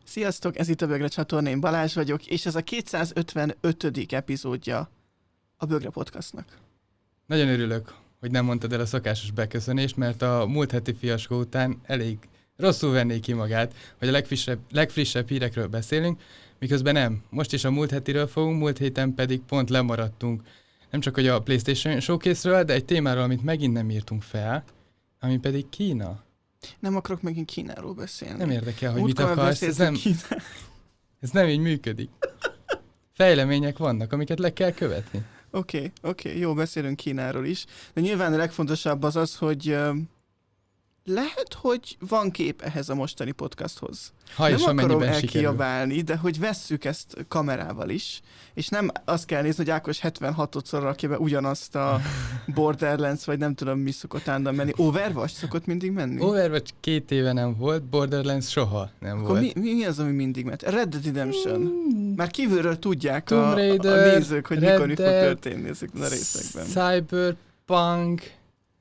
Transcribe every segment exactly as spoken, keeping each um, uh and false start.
Sziasztok, ez itt a Bögre csatorna, én Balázs vagyok, és ez a kétszázötvenötödik epizódja a Bögre podcastnak. Nagyon örülök, hogy nem mondtad el a szokásos beköszönést, mert a múlt heti fiaskó után elég rosszul venné ki magát, hogy a legfrissebb, legfrissebb hírekről beszélünk, miközben nem. Most is a múlt hetiről fogunk, múlt héten pedig pont lemaradtunk. Nem csak hogy a PlayStation Showcase-ről, de egy témáról, amit megint nem írtunk fel, ami pedig Kína. Nem akarok megint Kínáról beszélni. Nem érdekel, hogy Múltkor mit akarsz. Ez nem, ez nem így működik. Fejlemények vannak, amiket le kell követni. Oké, okay, oké, okay, jó, beszélünk Kínáról is. De nyilván a legfontosabb az az, hogy uh, lehet, hogy van kép ehhez a mostani podcasthoz. Ha nem és akarom sikerül. elkiabálni, de hogy vesszük ezt kamerával is, és nem azt kell nézni, hogy Ákos hetvenhatodszor rakja be ugyanazt a Borderlands, vagy nem tudom mi szokott állandóan menni. Overwatch szokott mindig menni? Overwatch két éve nem volt, Borderlands soha nem Akkor volt. Mi, mi az, ami mindig ment? Red Dead Redemption. Mm. Már kívülről tudják Tomb a, Raider, a nézők, hogy Red mikor mi fog Dead, történni ezekben a részekben. Cyberpunk,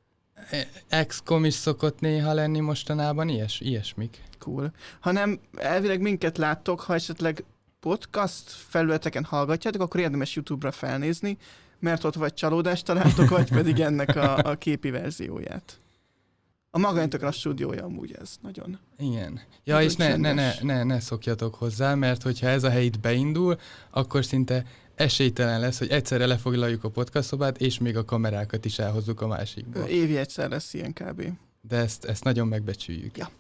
X COM is szokott néha lenni mostanában, ilyes, ilyesmik. Cool. Hanem elvileg minket láttok, ha esetleg podcast felületeken hallgatjátok, akkor érdemes YouTube-ra felnézni, mert ott vagy csalódást találtok, vagy pedig ennek a, a képi verzióját. A magánytokra a stúdiója amúgy ez, nagyon. Igen. Ja, nagyon és ne, ne, ne, csendes. ne, ne szokjatok hozzá, mert hogyha ez a hely itt beindul, akkor szinte esélytelen lesz, hogy egyszerre lefoglaljuk a podcast szobát, és még a kamerákat is elhozzuk a másikba. Évi egyszer lesz ilyen kb. De ezt, ezt nagyon megbecsüljük. Ja.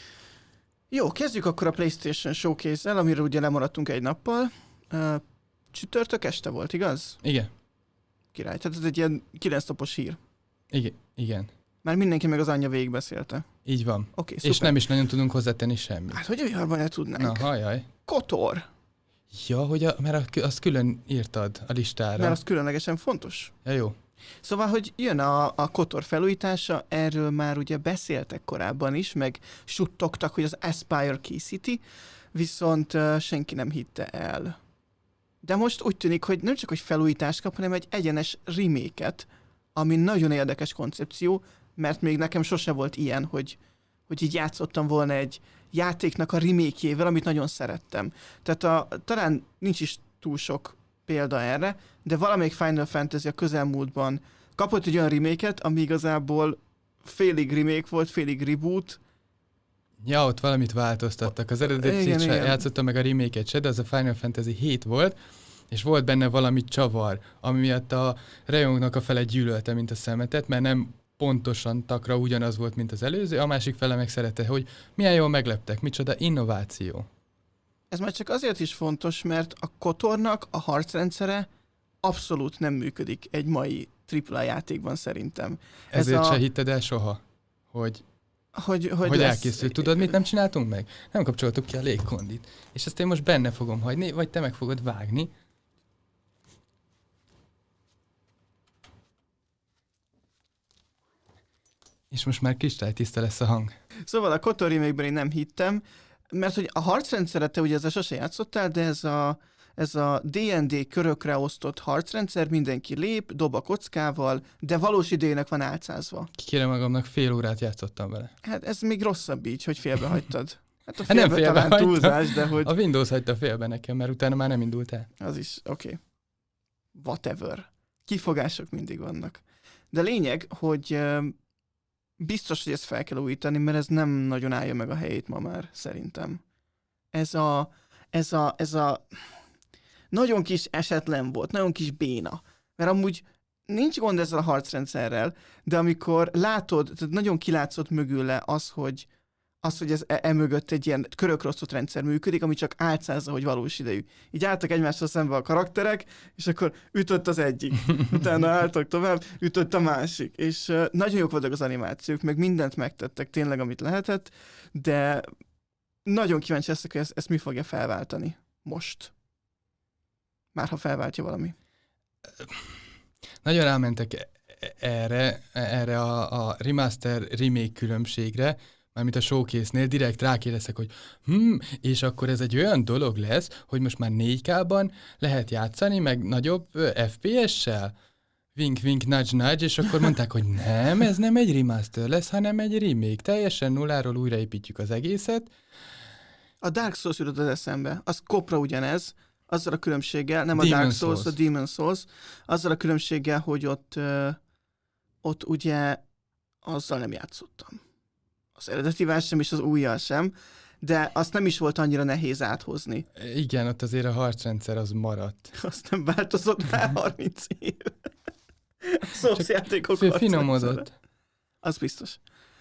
Jó, kezdjük akkor a PlayStation Showcase-el, amiről ugye lemaradtunk egy nappal. Uh, csütörtök este volt, igaz? Igen. Király, tehát ez egy ilyen kilenc napos hír. Igen. Igen. Már mindenki meg az anyja végigbeszélte. Így van. Oké, És nem is nagyon tudunk hozzátenni semmit. Hát, hogy a viharban ne tudnánk. Na, hajaj. Kotor. Ja, hogy a, mert azt külön írtad a listára. Mert az különlegesen fontos. Ja, jó. Szóval, hogy jön a, a Kotor felújítása, erről már ugye beszéltek korábban is, meg suttogtak, hogy az Aspire készíti, viszont uh, senki nem hitte el. De most úgy tűnik, hogy nem csak hogy felújítást kap, hanem egy egyenes remake-et, ami nagyon érdekes koncepció, mert még nekem sose volt ilyen, hogy, hogy így játszottam volna egy játéknak a remake-jével, amit nagyon szerettem. Tehát a, talán nincs is túl sok példa erre, de valamelyik Final Fantasy a közelmúltban kapott egy olyan remake-et, ami igazából félig remake volt, félig reboot. Ja, ott valamit változtattak. Az eredetit se játszottam meg a remake-et se, de az a Final Fantasy hét volt, és volt benne valami csavar, ami miatt a rajongóknak a fele gyűlölte, mint a szemetet, mert nem pontosan takra ugyanaz volt, mint az előző, a másik fele meg szerette, hogy milyen jól megleptek, micsoda innováció. Ez már csak azért is fontos, mert a Kotornak a harcrendszere abszolút nem működik egy mai tripla játékban szerintem. Ezért Ez a... se hitted el soha, hogy, hogy, hogy, hogy lesz... elkészült. Tudod, mit nem csináltunk meg? Nem kapcsoltuk ki a légkondit. És ezt én most benne fogom hagyni, vagy te meg fogod vágni. És most már kristálytiszta lesz a hang. Szóval a Kotor remake-ben én nem hittem, mert hogy a harcrendszeret te ugye ezzel sose játszottál, de ez a, ez a dé end dé körökre osztott harcrendszer, mindenki lép, dob a kockával, de valós idejének van álcázva. Kikérem magamnak, fél órát játszottam vele. Hát ez még rosszabb így, hogy félbehagytad. Hát a Hát nem félbe talán félbehagytam. túlzás, de hogy... A Windows hagyta félbe nekem, mert utána már nem indult el. Az is, oké. Okay. Whatever. Kifogások mindig vannak. De lényeg, hogy uh, biztos, hogy ezt fel kell újítani, mert ez nem nagyon állja meg a helyét ma már, szerintem. Ez a, ez a, ez a nagyon kis esetlen volt, nagyon kis béna. Mert amúgy nincs gond ezzel a harcrendszerrel, de amikor látod, tehát nagyon kilátszott mögüle az, hogy az, hogy ez e, mögött egy ilyen körökre osztott rendszer működik, ami csak álcázza, hogy valós idejű. Így álltak egymással szembe a karakterek, és akkor ütött az egyik. Utána álltak tovább, ütött a másik. És uh, nagyon jók voltak az animációk, meg mindent megtettek tényleg, amit lehetett, de nagyon kíváncsi leszek, hogy ezt, ezt mi fogja felváltani most. Már ha felváltja valami. Nagyon rámentek erre, erre a, a remaster remake különbségre, mármint a showcase-nél direkt rákérdeztek, hogy hm, és akkor ez egy olyan dolog lesz, hogy most már négy ká-ban lehet játszani, meg nagyobb ef pé es-sel? Wink, wink, nudge, nudge, és akkor mondták, hogy nem, ez nem egy remaster lesz, hanem egy remake. Teljesen nulláról újraépítjük az egészet. A Dark Souls jutott az eszembe. Az kopra ugyanez, azzal a különbséggel, nem Demon a Dark Souls, Souls. a Demon Souls, azzal a különbséggel, hogy ott, ö, ott ugye azzal nem játszottam. Az eredetivel sem, és az újjal sem, de azt nem is volt annyira nehéz áthozni. Igen, ott azért a harcrendszer az maradt. Azt nem változott már harminc év. A Souls játékok Fi- harcrendszere. Finomodott. Az biztos.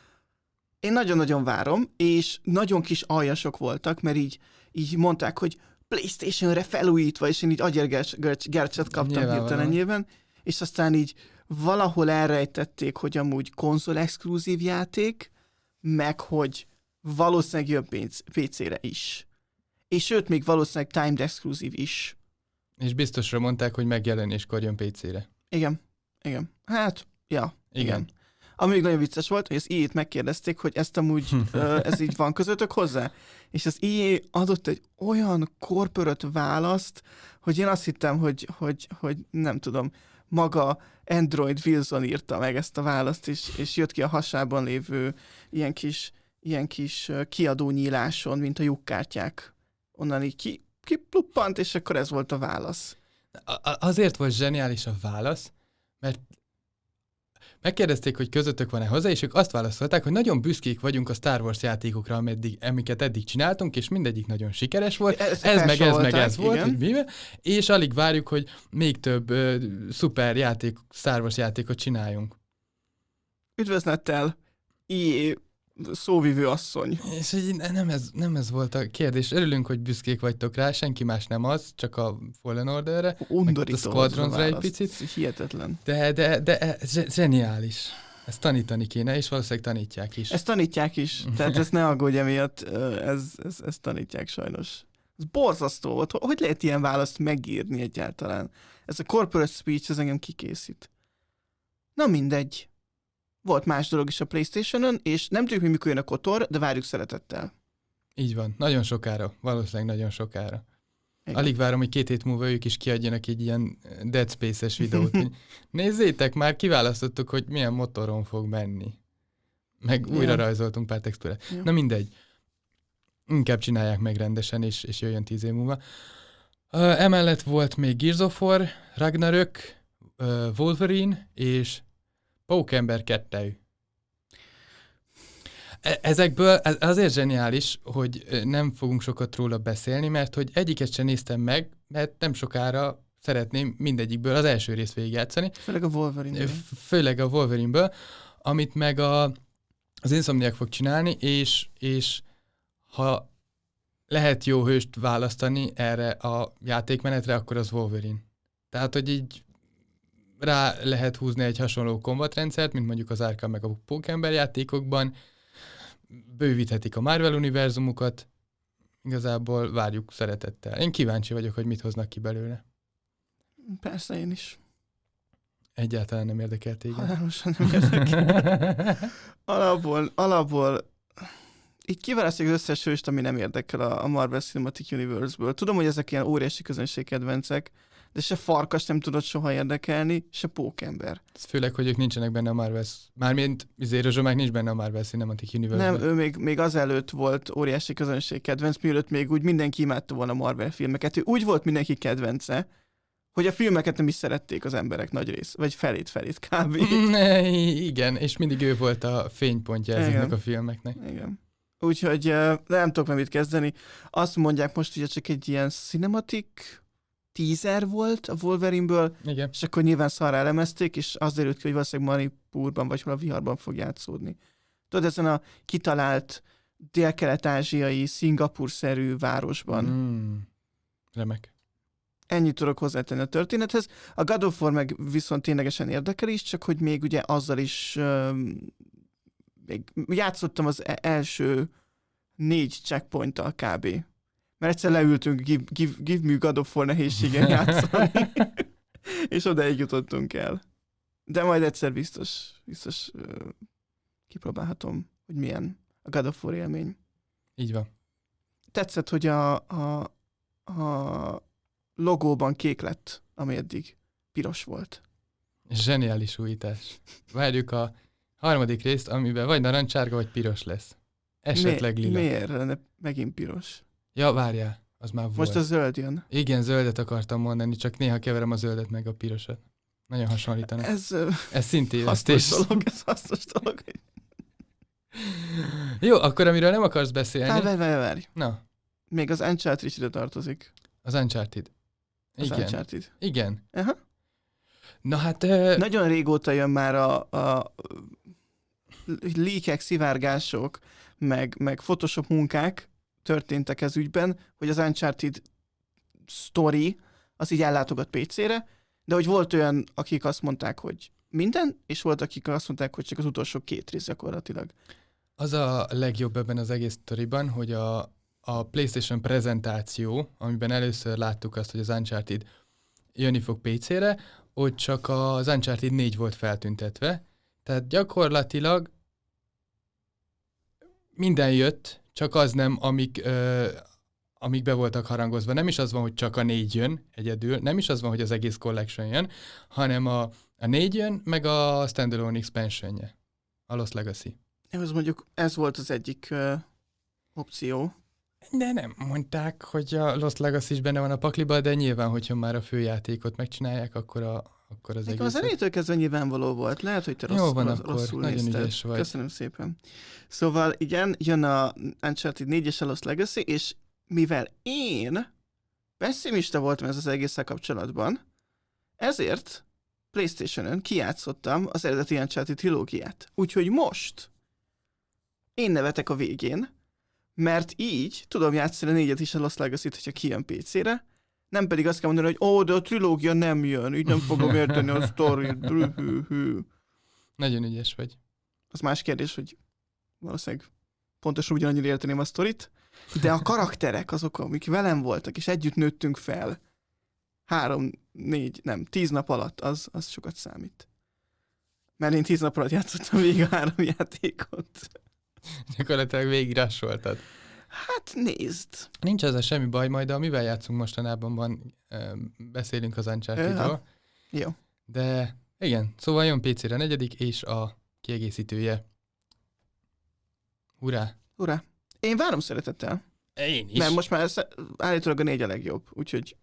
Én nagyon-nagyon várom, és nagyon kis aljasok voltak, mert így, így mondták, hogy PlayStation-re felújítva, és én így agyérgercset kaptam Nyilvánvalóan. hirtelenjében, és aztán így valahol elrejtették, hogy amúgy konzol-exkluzív játék, meg hogy valószínűleg jön pé cére is. És sőt, még valószínűleg timed exkluzív is. És biztosra mondták, hogy megjelenéskor jön pé cére. Igen, igen. Hát, ja, igen. Igen. igen. Ami még nagyon vicces volt, hogy az í á-t megkérdezték, hogy ezt amúgy, ö, ez így van közöttök hozzá? És az í á adott egy olyan korpörött választ, hogy én azt hittem, hogy, hogy, hogy nem tudom, maga Android Wilson írta meg ezt a választ, és, és jött ki a hasában lévő ilyen kis, ilyen kis ö, kiadónyíláson, mint a lyukkártyák. Onnan így ki, kipluppant, és akkor ez volt a válasz. A- a- azért volt zseniális a válasz, mert megkérdezték, hogy közöttök van-e hozzá, és ők azt válaszolták, hogy nagyon büszkék vagyunk a Star Wars játékokra, ameddig, amiket eddig csináltunk, és mindegyik nagyon sikeres volt. Ezt Ez meg ez meg felsorolták, ez volt, igen. hogy mivel, és alig várjuk, hogy még több ö, szuper játék, Star Wars játékot csináljunk. Üdvözlettel, í á szóvivő asszony. És hogy nem ez, nem ez volt a kérdés. Örülünk, hogy büszkék vagytok rá, senki más nem az, csak a Fallen Orderre, Undorító a Squadronsra az a egy válasz. picit. Ez hihetetlen. de, de, de ez zse- zseniális. Ezt tanítani kéne, és valószínűleg tanítják is. Ezt tanítják is, tehát ezt ne aggódj emiatt, ö, ez, ez, ezt tanítják sajnos. Ez borzasztó volt. Hogy lehet ilyen választ megírni egyáltalán? Ez a corporate speech, ez engem kikészít. Na mindegy. Volt más dolog is a PlayStation-ön, és nem tudjuk, hogy mikor jön a kotor, de várjuk szeretettel. Így van, nagyon sokára, valószínűleg nagyon sokára. Igen. Alig várom, hogy két hét múlva ők is kiadjanak egy ilyen Dead Space-es videót. hogy Nézzétek, már kiválasztottuk, hogy milyen motoron fog menni. Meg Ja. újra rajzoltunk pár textúrát. Ja. Na mindegy. Inkább csinálják meg rendesen, és, és jöjjön tíz év múlva. Uh, emellett volt még Gears of War, Ragnarök, uh, Wolverine és Pókember kettő. E- Ezekből ez azért zseniális, hogy ö, nem fogunk sokat róla beszélni, mert hogy egyiket sem néztem meg, mert nem sokára szeretném mindegyikből az első részt végigjátszani, Főleg a Wolverine. F- főleg a Wolverine-ből, amit meg a, az Insomniac fog csinálni, és, és ha lehet jó hőst választani erre a játékmenetre, akkor az Wolverine. Tehát, hogy így rá lehet húzni egy hasonló kombatrendszert, mint mondjuk az Arkham meg a Pókember játékokban, bővíthetik a Marvel univerzumukat, igazából várjuk szeretettel. Én kíváncsi vagyok, hogy mit hoznak ki belőle. Persze én is. Egyáltalán nem érdekel téged. Halálosan nem érdekel. Alapból, alapból így kiválasztjuk az összes hőst, ami nem érdekel a, a Marvel Cinematic Universe-ből. Tudom, hogy ezek ilyen óriási közönségkedvencek, de se Farkas nem tudott soha érdekelni, se Pókember. Ez főleg, hogy ők nincsenek benne a Marvel, mármint izé Rozsomák nincs benne a Marvel Cinematic Universe-ben. Nem, ő még, még azelőtt volt óriási közönségkedvenc, mielőtt még úgy mindenki imádta volna Marvel filmeket. Ő úgy volt mindenki kedvence, hogy a filmeket nem is szerették az emberek nagy rész, vagy felét-felét kb. Ne, igen, és mindig ő volt a fénypontja ezeknek Igen. a filmeknek. Igen. Úgyhogy uh, nem tudok meg mit kezdeni. Azt mondják most, hogy csak egy ilyen cinematic teaser volt a Wolverine-ből, Igen. és akkor nyilván szarra elemezték, és az derült ki, hogy valószínűleg Manipurban vagy hol a viharban fog játszódni. Tudod, ezen a kitalált dél-kelet-ázsiai, Szingapur-szerű városban. Mm. Remek. Ennyit tudok hozzátenni a történethez. A God of War meg viszont ténylegesen érdekel is, csak hogy még ugye azzal is um, még játszottam az e- első négy checkpointtal kb. Mert egyszer leültünk give, give, give me God of War nehézségen játszani, és odaig jutottunk el. De majd egyszer biztos, biztos uh, kipróbálhatom, hogy milyen a God of War élmény. Így van. Tetszett, hogy a, a, a logóban kék lett, ami eddig piros volt. Zseniális újítás. Várjuk a harmadik részt, amiben vagy narancsárga, vagy piros lesz. Esetleg Mi, lila. Miért lenne megint piros? Ja, várjál, az már volt. Most a zöld jön. Igen, zöldet akartam mondani, csak néha keverem a zöldet meg a pirosat. Nagyon hasonlítanak. Ez, ö, Ez szintévesztés. hasznos dolog, ez hasznos dolog. Jó, akkor amiről nem akarsz beszélni. Várj, várj, várj, várj. Na, Még az Uncharted is ide tartozik. az Uncharted. Az Igen. Uncharted. Igen. Aha. Na hát... Uh... Nagyon régóta jön már a, a leakek, szivárgások, meg, meg Photoshop munkák történtek ez ügyben, hogy az Uncharted story az így ellátogat pé cére, de hogy volt olyan, akik azt mondták, hogy minden, és volt, akik azt mondták, hogy csak az utolsó két rész gyakorlatilag. Az a legjobb ebben az egész sztoriban, hogy a, a PlayStation prezentáció, amiben először láttuk azt, hogy az Uncharted jönni fog pé cére, ott csak az Uncharted négy volt feltüntetve, tehát gyakorlatilag minden jött, csak az nem, amik, ö, amik be voltak harangozva. Nem is az van, hogy csak a négy jön egyedül, nem is az van, hogy az egész collection jön, hanem a, a négy jön, meg a standalone expansionje, a Lost Legacy. Ez mondjuk, ez volt az egyik uh, opció. De nem mondták, hogy a Lost Legacy is benne van a pakliba, de nyilván, hogyha már a főjátékot megcsinálják, akkor, a, akkor az Nekem egész... az elétől kezdve nyilvánvaló volt. Lehet, hogy te rossz, Jó van rossz, akkor, rosszul nagyon nézted. ügyes vagy. Köszönöm szépen. Szóval igen, jön a Uncharted négy és a Lost Legacy, és mivel én pessimista voltam ez az egésszel kapcsolatban, ezért PlayStation-ön kijátszottam az eredeti Uncharted trilógiát. Úgyhogy most én nevetek a végén, mert így tudom játszani a négyet is a Lost Legacy-t, hogyha kijön pé cére, nem pedig azt kell mondani, hogy ó, de a trilógia nem jön, így nem fogom érteni a sztorit. Nagyon ügyes vagy. Az más kérdés, hogy valószínűleg pontosan ugyanannyira érteném a sztorit, de a karakterek azok, amik velem voltak, és együtt nőttünk fel, három, négy, nem, tíz nap alatt, az, az sokat számít. Mert én tíz nap alatt játszottam végig a három játékot. Gyakorlatilag végig rassoltad. Hát nézd. Nincs ezzel semmi baj, majd amivel játszunk mostanában van, beszélünk az Uncharted-ról. Jó. De igen, szóval jön pé cére a negyedik, és a kiegészítője. Hurrá! Hurrá! Én várom szeretettel. Én is. Mert most már ez, állítólag a négy a legjobb, úgyhogy...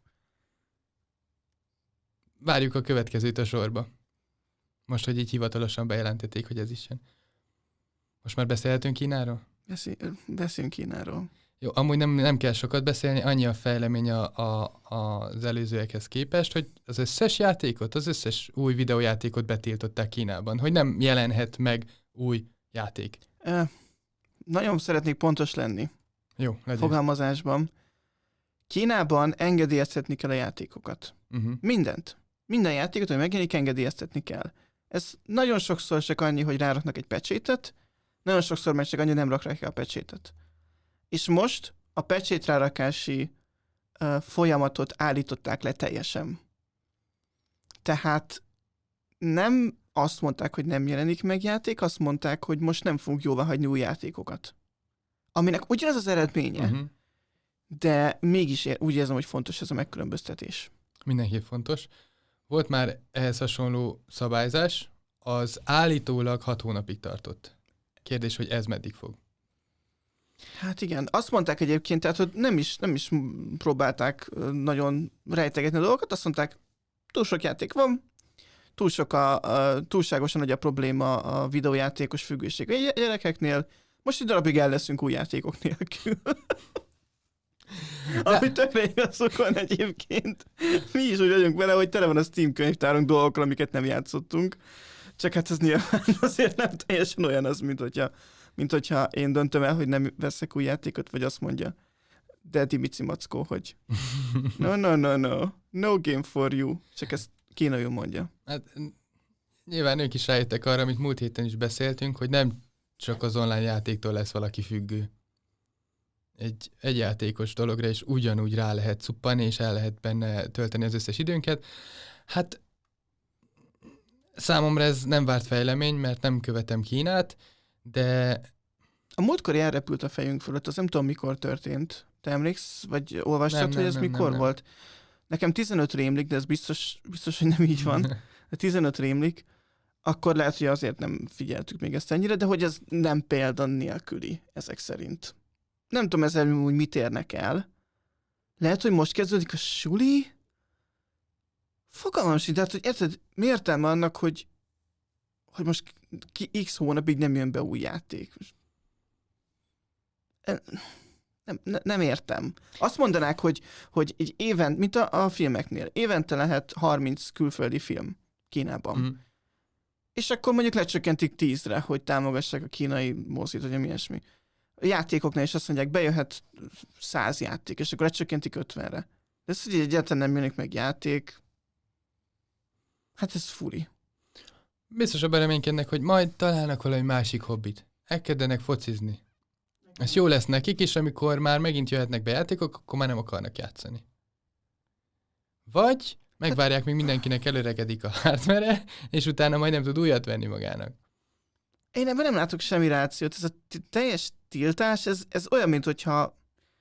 Várjuk a következőt a sorba. Most, hogy így hivatalosan bejelentették, hogy ez is jön. Most már beszélhetünk Kínáról? Beszél, beszéljünk Kínáról. Jó, amúgy nem, nem kell sokat beszélni, annyi a fejlemény a, a, az előzőekhez képest, hogy az összes játékot, az összes új videójátékot betiltották Kínában, hogy nem jelenhet meg új játék. E, nagyon szeretnék pontos lenni. Jó, legyen. Fogalmazásban. Kínában engedélyeztetni kell a játékokat. Uh-huh. Mindent. Minden játékot, hogy megjelenik, engedélyeztetni kell. Ez nagyon sokszor csak annyi, hogy ráraknak egy pecsétet, nagyon sokszor meg csak annyi, nem rakják a pecsétet. És most a pecsétrárakási uh, folyamatot állították le teljesen. Tehát nem azt mondták, hogy nem jelenik meg játék, azt mondták, hogy most nem fogunk jóvá hagyni új játékokat. Aminek ugyanaz az eredménye, uh-huh. de mégis ér, úgy érzem, hogy fontos ez a megkülönböztetés. Mindenképp fontos. Volt már ehhez hasonló szabályzás, az állítólag hat hónapig tartott. Kérdés, hogy ez meddig fog? Hát igen, azt mondták egyébként, tehát, hogy nem is, nem is próbálták nagyon rejtegetni a dolgokat, azt mondták, túl sok játék van, túl sok a, a túlságosan nagy a probléma a videójátékos függőség a gyerekeknél, most egy darabig el leszünk új játékok nélkül. Ami tökre igazok van egyébként. Mi is úgy vagyunk vele, hogy tele van a Steam könyvtárunk dolgokra, amiket nem játszottunk. Csak hát ez nyilván azért nem teljesen olyan az, mint hogyha, mint hogyha én döntöm el, hogy nem veszek új játékot, vagy azt mondja Daddy Mici Mackó, hogy no, no, no, no, no game for you. Csak ezt kínaiul mondja. Hát nyilván ők is rájöttek arra, amit múlt héten is beszéltünk, hogy nem csak az online játéktól lesz valaki függő. Egy, egy játékos dologra is ugyanúgy rá lehet cuppani, és el lehet benne tölteni az összes időnket. Hát számomra ez nem várt fejlemény, mert nem követem Kínát, de... A múltkor elrepült a fejünk fölött, az nem tudom mikor történt. Te emléksz, vagy olvastad, nem, hogy ez nem, mikor nem, nem. volt? Nekem tizenöt rémlik, de ez biztos, biztos, hogy nem így van. De tizenöt rémlik, akkor lehet, hogy azért nem figyeltük még ezt ennyire, de hogy ez nem példa nélküli ezek szerint. nem tudom ezzel úgy mit érnek el. Lehet, hogy most kezdődik a suli? Fogalmam sincs, tehát, hogy érted, mi értelme annak, hogy, hogy most ki x hónapig nem jön be új játék. Nem, ne, nem értem. Azt mondanák, hogy, hogy egy évent, mint a, a filmeknél, évente lehet harminc külföldi film Kínában. Mm. És akkor mondjuk lecsökkentik tízre, hogy támogassák a kínai mozit, vagy ilyesmi. A játékoknál is azt mondják, bejöhet száz játék, és akkor lecsökkentik ötvenre. De ez, hogy egyáltalán nem jönnek meg játék, hát ez furi. Biztosan reménykednek, hogy majd találnak valami másik hobbit. Elkezdenek focizni. Ez jó lesz nekik is, amikor már megint jöhetnek be játékok, akkor már nem akarnak játszani. Vagy megvárják, míg mindenkinek előregedik a hardware, és utána majd nem tud újat venni magának. Én ebben nem látok semmi rációt. Ez a t- teljes tiltás, ez, ez olyan, mint hogyha...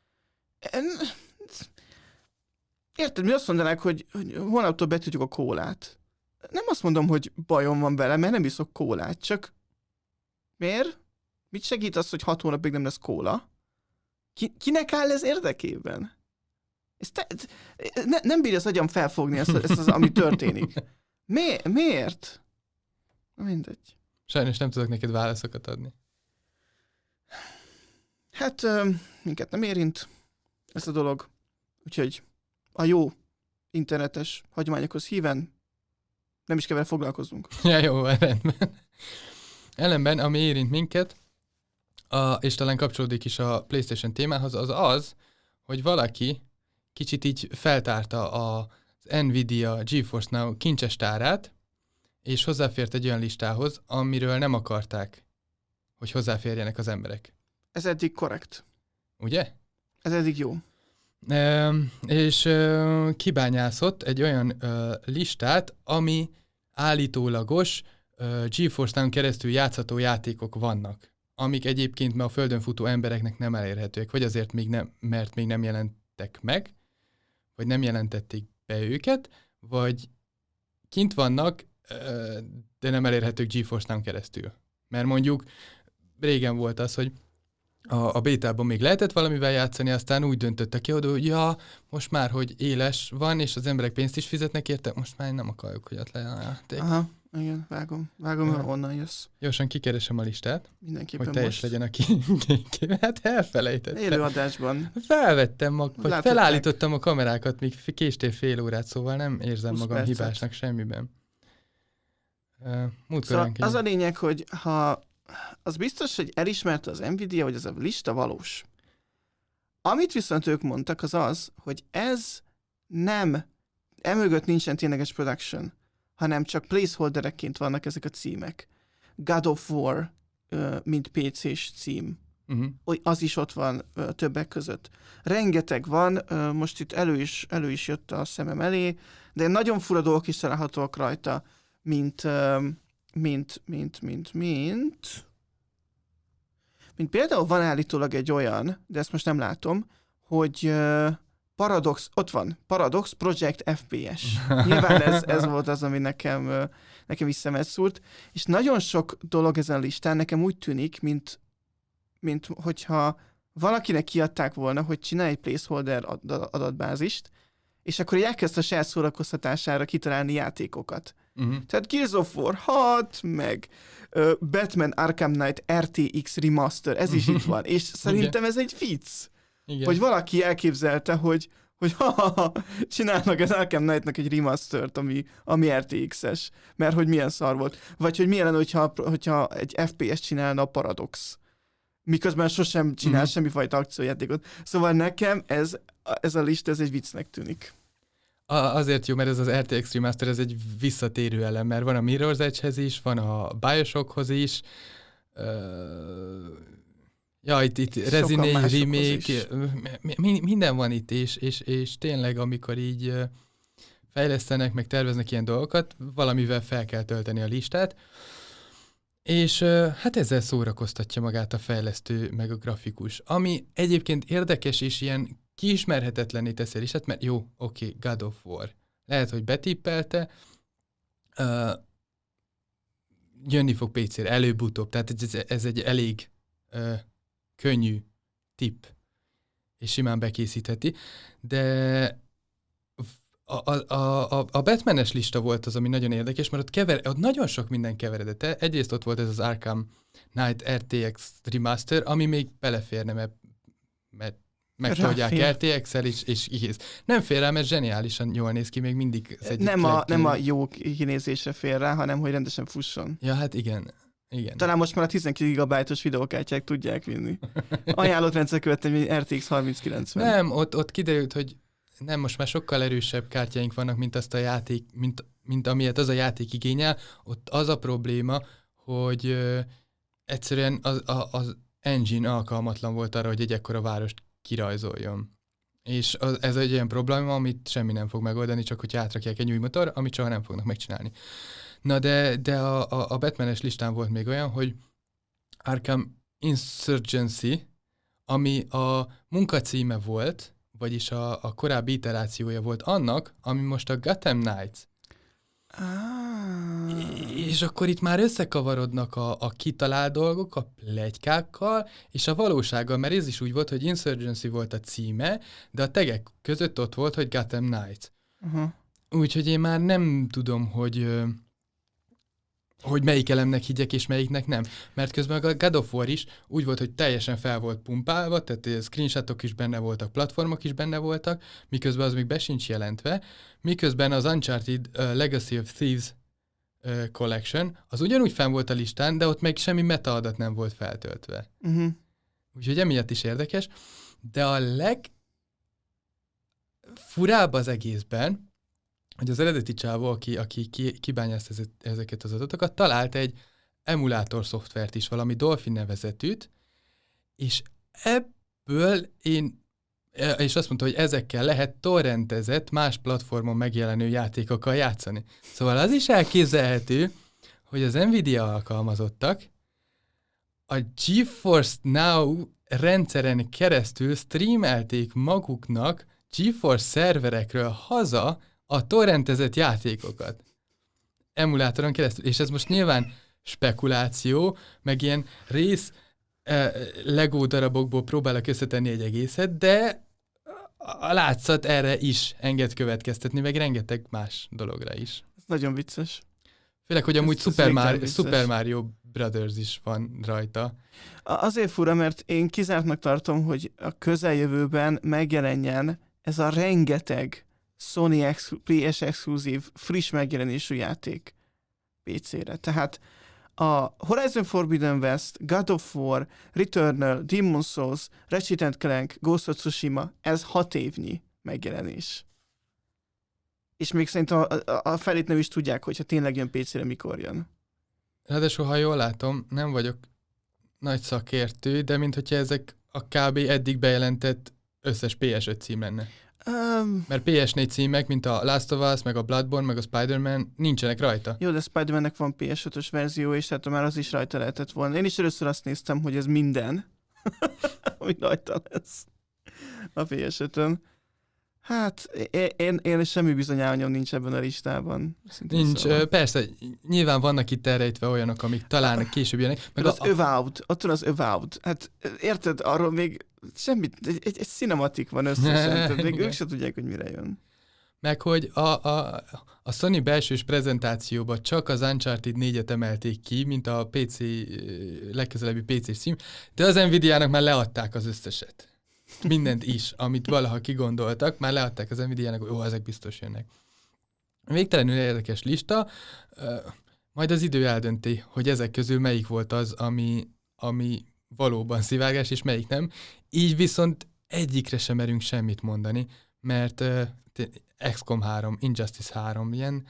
Érted, mi azt mondanák, hogy, hogy holnaptól betudjuk a kólát. Nem azt mondom, hogy bajom van vele, mert nem iszok kólát, csak miért? Mit segít az, hogy hat hónapig nem lesz kóla? Ki, kinek áll ez érdekében? Ez te, ne, nem bírja az agyam felfogni ezt, ezt az, ami történik. Mi, miért? Mindegy. Sajnos nem tudok neked válaszokat adni. Hát minket nem érint ez a dolog. Úgyhogy a jó internetes hagyományokhoz híven nem is kell vele foglalkoznunk. Ja, jó, rendben. Ellenben, ami érint minket, a, és talán kapcsolódik is a PlayStation témához, az az, hogy valaki kicsit így feltárta az Nvidia GeForce Now kincses tárát, és hozzáfért egy olyan listához, amiről nem akarták, hogy hozzáférjenek az emberek. Ez eddig korrekt. Ugye? Ez eddig jó. E, és e, kibányászott egy olyan e, listát, ami állítólagos e, GeForce Now keresztül játszható játékok vannak, amik egyébként ma a földön futó embereknek nem elérhetőek, vagy azért még nem, mert még nem jelentek meg, vagy nem jelentették be őket, vagy kint vannak, de nem elérhetők GeForce Now keresztül. Mert mondjuk régen volt az, hogy a, a bétában még lehetett valamivel játszani, aztán úgy döntöttek ki, hogy ja, most már, hogy éles van, és az emberek pénzt is fizetnek érte, most már nem akarjuk, hogy ott legyen a játék. Aha, igen, vágom. Vágom, hogy honnan jössz. Gyorsan kikeresem a listát, mindenképpen hogy teljes most. legyen, aki hát elfelejtettem. Élőadásban. Felvettem, mag, vagy Látották. felállítottam a kamerákat, míg késtél fél órát, szóval nem érzem húsz magam percet. hibásnak semmiben. Uh, Szóval az a lényeg, hogy ha az biztos, hogy elismerte az Nvidia, hogy ez a lista valós. Amit viszont ők mondtak, az az, hogy ez nem, emögött nincsen tényleges production, hanem csak placeholderekként vannak ezek a címek. God of War, mint pé cés cím. Uh-huh. Az is ott van többek között. Rengeteg van, most itt elő is, elő is jött a szemem elé, de nagyon fura dolgok is találhatóak rajta, mint, mint, mint, mint, mint, mint például van állítólag egy olyan, de ezt most nem látom, hogy Paradox, ott van, Paradox Project ef pé es. Nyilván ez, ez volt az, ami nekem, nekem is szemet szúrt, és nagyon sok dolog ezen a listán nekem úgy tűnik, mint, mint hogyha valakinek kiadták volna, hogy csinálj egy placeholder adatbázist, és akkor elkezdte a saját szórakoztatására kitalálni játékokat. Uh-huh. Tehát Gears of War hat, meg uh, Batman Arkham Knight er té iksz Remaster, ez is itt van, és szerintem ez egy vicc. Igen. Hogy valaki elképzelte, hogy, hogy ha, ha, ha csinálnak az Arkham Knight-nak egy remastert, ami, ami er té iksz-es, mert hogy milyen szar volt. Vagy hogy milyen lenne, hogyha, hogyha egy ef pé es csinálna a Paradox. Miközben sosem csinál uh-huh. semmifajta akciójátékot. Szóval nekem ez, ez a lista, ez egy viccnek tűnik. A, azért jó, mert ez az er té iksz Remaster, ez egy visszatérő elem, mert van a Mirror's Edge-hez is, van a Bioshockhoz is, uh, ja, itt, itt Resident Evil remake, mi, minden van itt, és, és, és tényleg, amikor így fejlesztenek, meg terveznek ilyen dolgokat, valamivel fel kell tölteni a listát, és hát ezzel szórakoztatja magát a fejlesztő, meg a grafikus. Ami egyébként érdekes, és ilyen kiismerhetetlenné teszi a listát, mert jó, oké, okay, God of War. Lehet, hogy betippelte, uh, jönni fog pé cére, előbb-utóbb, tehát ez, ez egy elég uh, könnyű tipp. és simán bekészítheti, de a, a, a, a Batman-es lista volt az, ami nagyon érdekes, mert ott, kever, ott nagyon sok minden keveredett. Egyrészt ott volt ez az Arkham Knight er té iksz Remaster, ami még beleférne, mert, mert megtoldják er té iksz-el, és, és kész. Nem fér rá, mert zseniálisan jól néz ki, még mindig az egyik nem, a, leg... nem a jó kinézésre fér rá, hanem hogy rendesen fusson. Ja, hát igen. igen. Talán most már a tizenkét gigabájtos videókártyák tudják vinni. Ajánlott rendszer követelmény er té iksz harminckilencven. Nem, ott, ott kiderült, hogy nem, most már sokkal erősebb kártyáink vannak, mint azt a játék, mint, mint amilyet az a játék igényel. Ott az a probléma, hogy ö, egyszerűen az, a, az engine alkalmatlan volt arra, hogy egy ekkora várost kirajzoljon. És az, ez egy olyan probléma, amit semmi nem fog megoldani, csak hogy átrakják egy új motor, amit soha nem fognak megcsinálni. Na de, de a, a, a Batman-es listán volt még olyan, hogy Arkham Insurgency, ami a munkacíme volt, vagyis a, a korábbi iterációja volt annak, ami most a Gotham Knights. Ah. És akkor itt már összekavarodnak a, a kitalált dolgok, a pletykákkal, és a valósággal, mert ez is úgy volt, hogy Insurgency volt a címe, de a tegek között ott volt, hogy Gotham Knights. Uh-huh. Úgyhogy én már nem tudom, hogy, hogy melyik elemnek higgyek, és melyiknek nem. Mert közben a God of War is úgy volt, hogy teljesen fel volt pumpálva, tehát screenshotok is benne voltak, platformok is benne voltak, miközben az még be sincs jelentve, miközben az Uncharted uh, Legacy of Thieves uh, Collection, az ugyanúgy fenn volt a listán, de ott meg semmi metaadat nem volt feltöltve. Uh-huh. Úgyhogy emiatt is érdekes, de a legfurább az egészben, hogy az eredeti csávó, aki, aki ki, kibányázta ezeket az adatokat, talált egy emulátor szoftvert is, valami Dolphin nevezetűt, és ebből én, és azt mondta, hogy ezekkel lehet torrentezett, más platformon megjelenő játékokkal játszani. Szóval az is elképzelhető, hogy az Nvidia alkalmazottak a GeForce Now rendszeren keresztül streamelték maguknak GeForce szerverekről haza a torrentezett játékokat. Emulátoron keresztül. És ez most nyilván spekuláció, meg ilyen rész eh, Lego darabokból próbálok összetenni egy egészet, de a látszat erre is enged következtetni, meg rengeteg más dologra is. Ez nagyon vicces. Főleg, hogy amúgy ez, Super, ez Mario, Super Mario Brothers is van rajta. Azért fura, mert én kizártnak tartom, hogy a közeljövőben megjelenjen ez a rengeteg Sony ex- pé es exkluzív, friss megjelenésű játék pé cére. Tehát a Horizon Forbidden West, God of War, Returnal, Demon's Souls, Ratchet and Clank, Ghost of Tsushima, ez hat évnyi megjelenés. És még szerintem a, a, a felét nem is tudják, hogyha tényleg jön pé cére, mikor jön. Ráadásul, ha jól látom, nem vagyok nagy szakértő, de mint hogyha ezek a kb. Eddig bejelentett összes pé es öt cím lenne. Um, Mert pé es négy címek, mint a Last of Us, meg a Bloodborne, meg a Spider-Man nincsenek rajta. Jó, de Spider-Mannek van pé es ötös verzió, és hát már az is rajta lehetett volna. Én is először azt néztem, hogy ez minden, ami rajta lesz a pé es ötön. Hát, én, én semmi bizonyálmányom nincs ebben a listában. Nincs, szóval. Persze, nyilván vannak itt elrejtve olyanok, amik talán később jönnek. Meg az a... Avowed, ott van az Avowed. Hát érted, arról még semmit, egy, egy, egy cinematik van összesen, tehát még ők se tudják, hogy mire jön. Meg hogy a, a, a Sony belsős prezentációban csak az Uncharted négyet emelték ki, mint a pé cé, legközelebbi pé cés cím, de az Nvidia-nak már leadták az összeset. Mindent is, amit valaha kigondoltak, már leadták az Nvidia-nak, hogy ó, ezek biztos jönnek. Végtelenül érdekes lista, majd az idő eldönti, hogy ezek közül melyik volt az, ami, ami valóban szivárgás, és melyik nem. Így viszont egyikre sem merünk semmit mondani, mert uh, iksz kom három, Injustice három, ilyen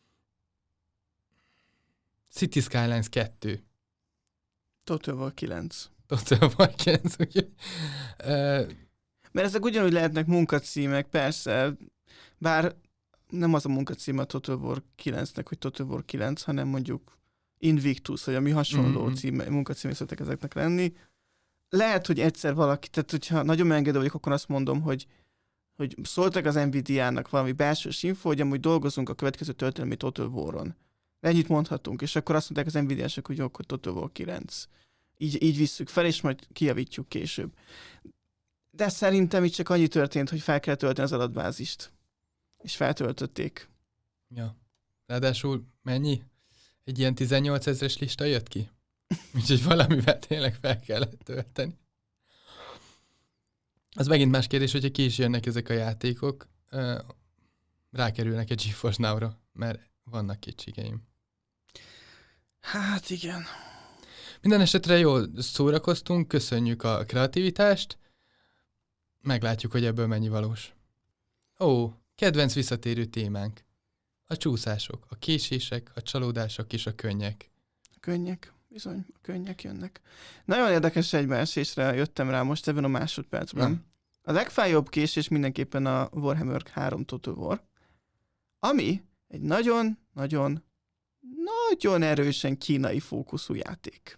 City Skylines kettő. Total War kilenc. Total War kilenc, úgyhogy... Uh, Mert ezek ugyanúgy lehetnek munkacímek, persze, bár nem az a munkacím a Total War kilencnek, hogy Total War kilenc, hanem mondjuk Invictus, vagy ami hasonló mm-hmm. címe, munkacímek szoktak ezeknek lenni. Lehet, hogy egyszer valaki, tehát hogyha nagyon megengedő vagyok, akkor azt mondom, hogy, hogy szóltak az Nvidia-nak valami belsős info, hogy amúgy dolgozunk a következő történelmi Total War-on. Ennyit mondhatunk, és akkor azt mondták az Nvidia-sok, hogy jó, akkor Total War kilenc. Így, így visszük fel, és majd kijavítjuk később. De szerintem itt csak annyi történt, hogy fel kell tölteni az adatbázist. És feltöltötték. Ja. Ráadásul mennyi? Egy ilyen tizennyolc ezres lista jött ki? Úgyhogy valamivel tényleg fel kellett tölteni. Az megint más kérdés, hogyha ki is jönnek ezek a játékok, rákerülnek egy GeForce Now-ra, mert vannak kétségeim. Hát igen. Minden esetre jól szórakoztunk, köszönjük a kreativitást, meglátjuk, hogy ebből mennyi valós. Ó, kedvenc visszatérő témánk. A csúszások, a késések, a csalódások és a könnyek. A könnyek, bizony, a könnyek jönnek. Nagyon érdekes egybeesésre jöttem rá most ebben a másodpercben. Na. A legfájóbb késés mindenképpen a Warhammer három Total War, ami egy nagyon-nagyon nagyon erősen kínai fókuszú játék.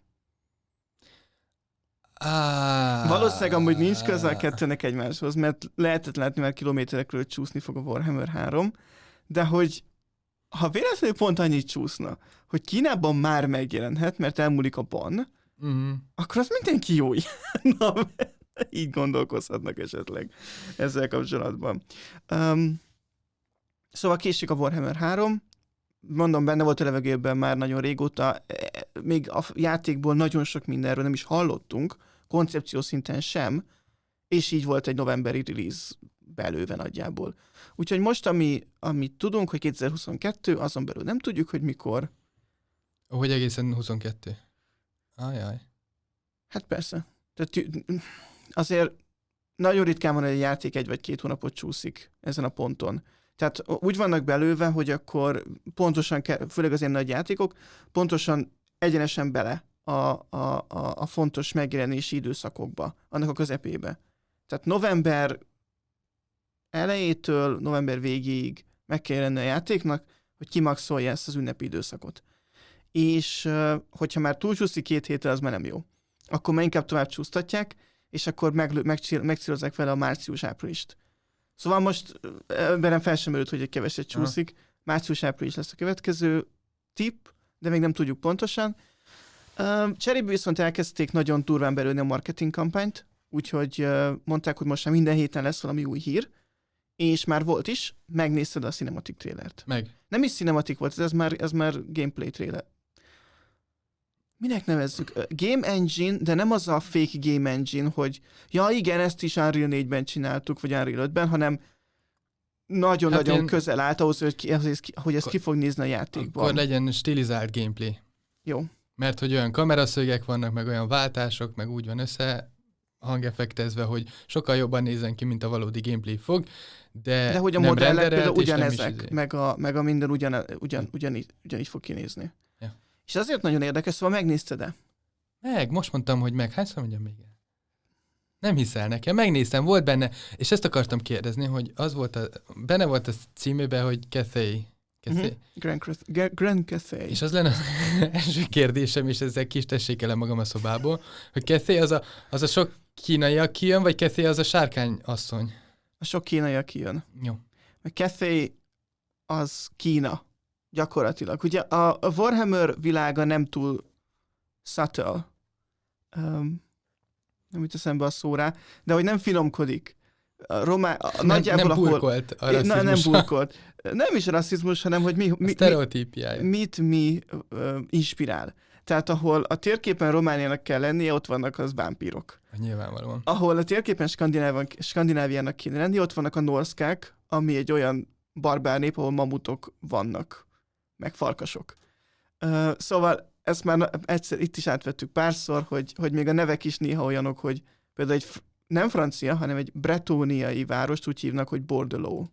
Ah, Valószínűleg amúgy nincs köze a kettőnek egymáshoz, mert lehetett látni, mert kilométerekről csúszni fog a Warhammer három, de hogy ha véletlenül pont annyit csúszna, hogy Kínában már megjelenhet, mert elmúlik a ban, uh-huh. akkor az mindenki jó. Na, így gondolkozhatnak esetleg ezzel kapcsolatban. Um, szóval késik a Warhammer három, mondom, benne volt a levegőben már nagyon régóta, még a játékból nagyon sok mindenről nem is hallottunk, koncepció szinten sem, és így volt egy novemberi release belőve nagyjából. Úgyhogy most, ami, amit tudunk, hogy kétezer-huszonkettő, azon belül nem tudjuk, hogy mikor. Hogy egészen huszonkettő? Ajaj. Hát persze. Tehát azért nagyon ritkán van, hogy egy játék egy vagy két hónapot csúszik ezen a ponton. Tehát úgy vannak belőve, hogy akkor pontosan, főleg az ilyen nagy játékok, pontosan egyenesen bele a, a, a, a fontos megjelenési időszakokba, annak a közepébe. Tehát november elejétől november végéig meg kell jelenni a játéknak, hogy kimaxolja ezt az ünnepi időszakot. És hogyha már túlcsúszik két héttel, az már nem jó. Akkor már inkább tovább csúsztatják, és akkor megcélozzák vele a március-áprilist. Szóval most bennem fel sem merült, hogy egy keveset csúszik. Aha. Március-április lesz a következő tipp, de még nem tudjuk pontosan. Cserébe viszont elkezdték nagyon durván belőni a marketing kampányt, úgyhogy mondták, hogy most már minden héten lesz valami új hír, és már volt is, megnézted a cinematic trailert. Meg. Nem is cinematic volt, ez már, ez már gameplay trailer. Minek nevezzük? Game Engine, de nem az a fake Game Engine, hogy ja igen, ezt is Unreal négyben csináltuk, vagy Unreal ötben, hanem nagyon-nagyon hát én... közel állt ahhoz, hogy, ki, hogy ez akkor, ki fog nézni a játékban. Akkor legyen stilizált gameplay. Jó. Mert hogy olyan kameraszögek vannak, meg olyan váltások, meg úgy van össze hangeffektezve, hogy sokkal jobban nézzen ki, mint a valódi gameplay fog, de, de hogy a modellek például ugyanezek, meg a, meg a minden ugyan, ugyan, ugyanígy, ugyanígy fog kinézni. Ja. És azért nagyon érdekes, szóval megnézted-e? Meg, most mondtam, hogy meg. Hányszor mondjam még el? Nem hiszel nekem, megnéztem, volt benne, és ezt akartam kérdezni, hogy az volt a, benne volt a címében, hogy Cathay. Cathay? Mm-hmm. Grand, Grand, Grand Cathay. És az lenne az első kérdésem, és ezzel ki is tessékelem magam a szobából, hogy Cathay az a, az a sok kínai, aki jön, vagy Cathay az a sárkány asszony? A sok kínai, aki jön. Jó. A Cathay az Kína. Gyakorlatilag. Ugye a, a Warhammer világa nem túl subtle. Um, nem jut eszembe a szó rá, de hogy nem finomkodik. A romá, a, nem, nagyjából, nem ahol, burkolt a rasszizmus. Na, nem burkolt. Nem is a rasszizmus, hanem hogy mi, mi, mi, mit mi uh, inspirál. Tehát ahol a térképen Romániának kell lennie, ott vannak az vámpírok. Nyilvánvalóan. Ahol a térképen Skandináviának kéne lenni, ott vannak a norszkák, ami egy olyan barbár nép, ahol mamutok vannak, meg farkasok. Uh, szóval ezt már egyszer itt is átvettük párszor, hogy, hogy még a nevek is néha olyanok, hogy például egy nem francia, hanem egy bretóniai várost úgy hívnak, hogy Bordeaux.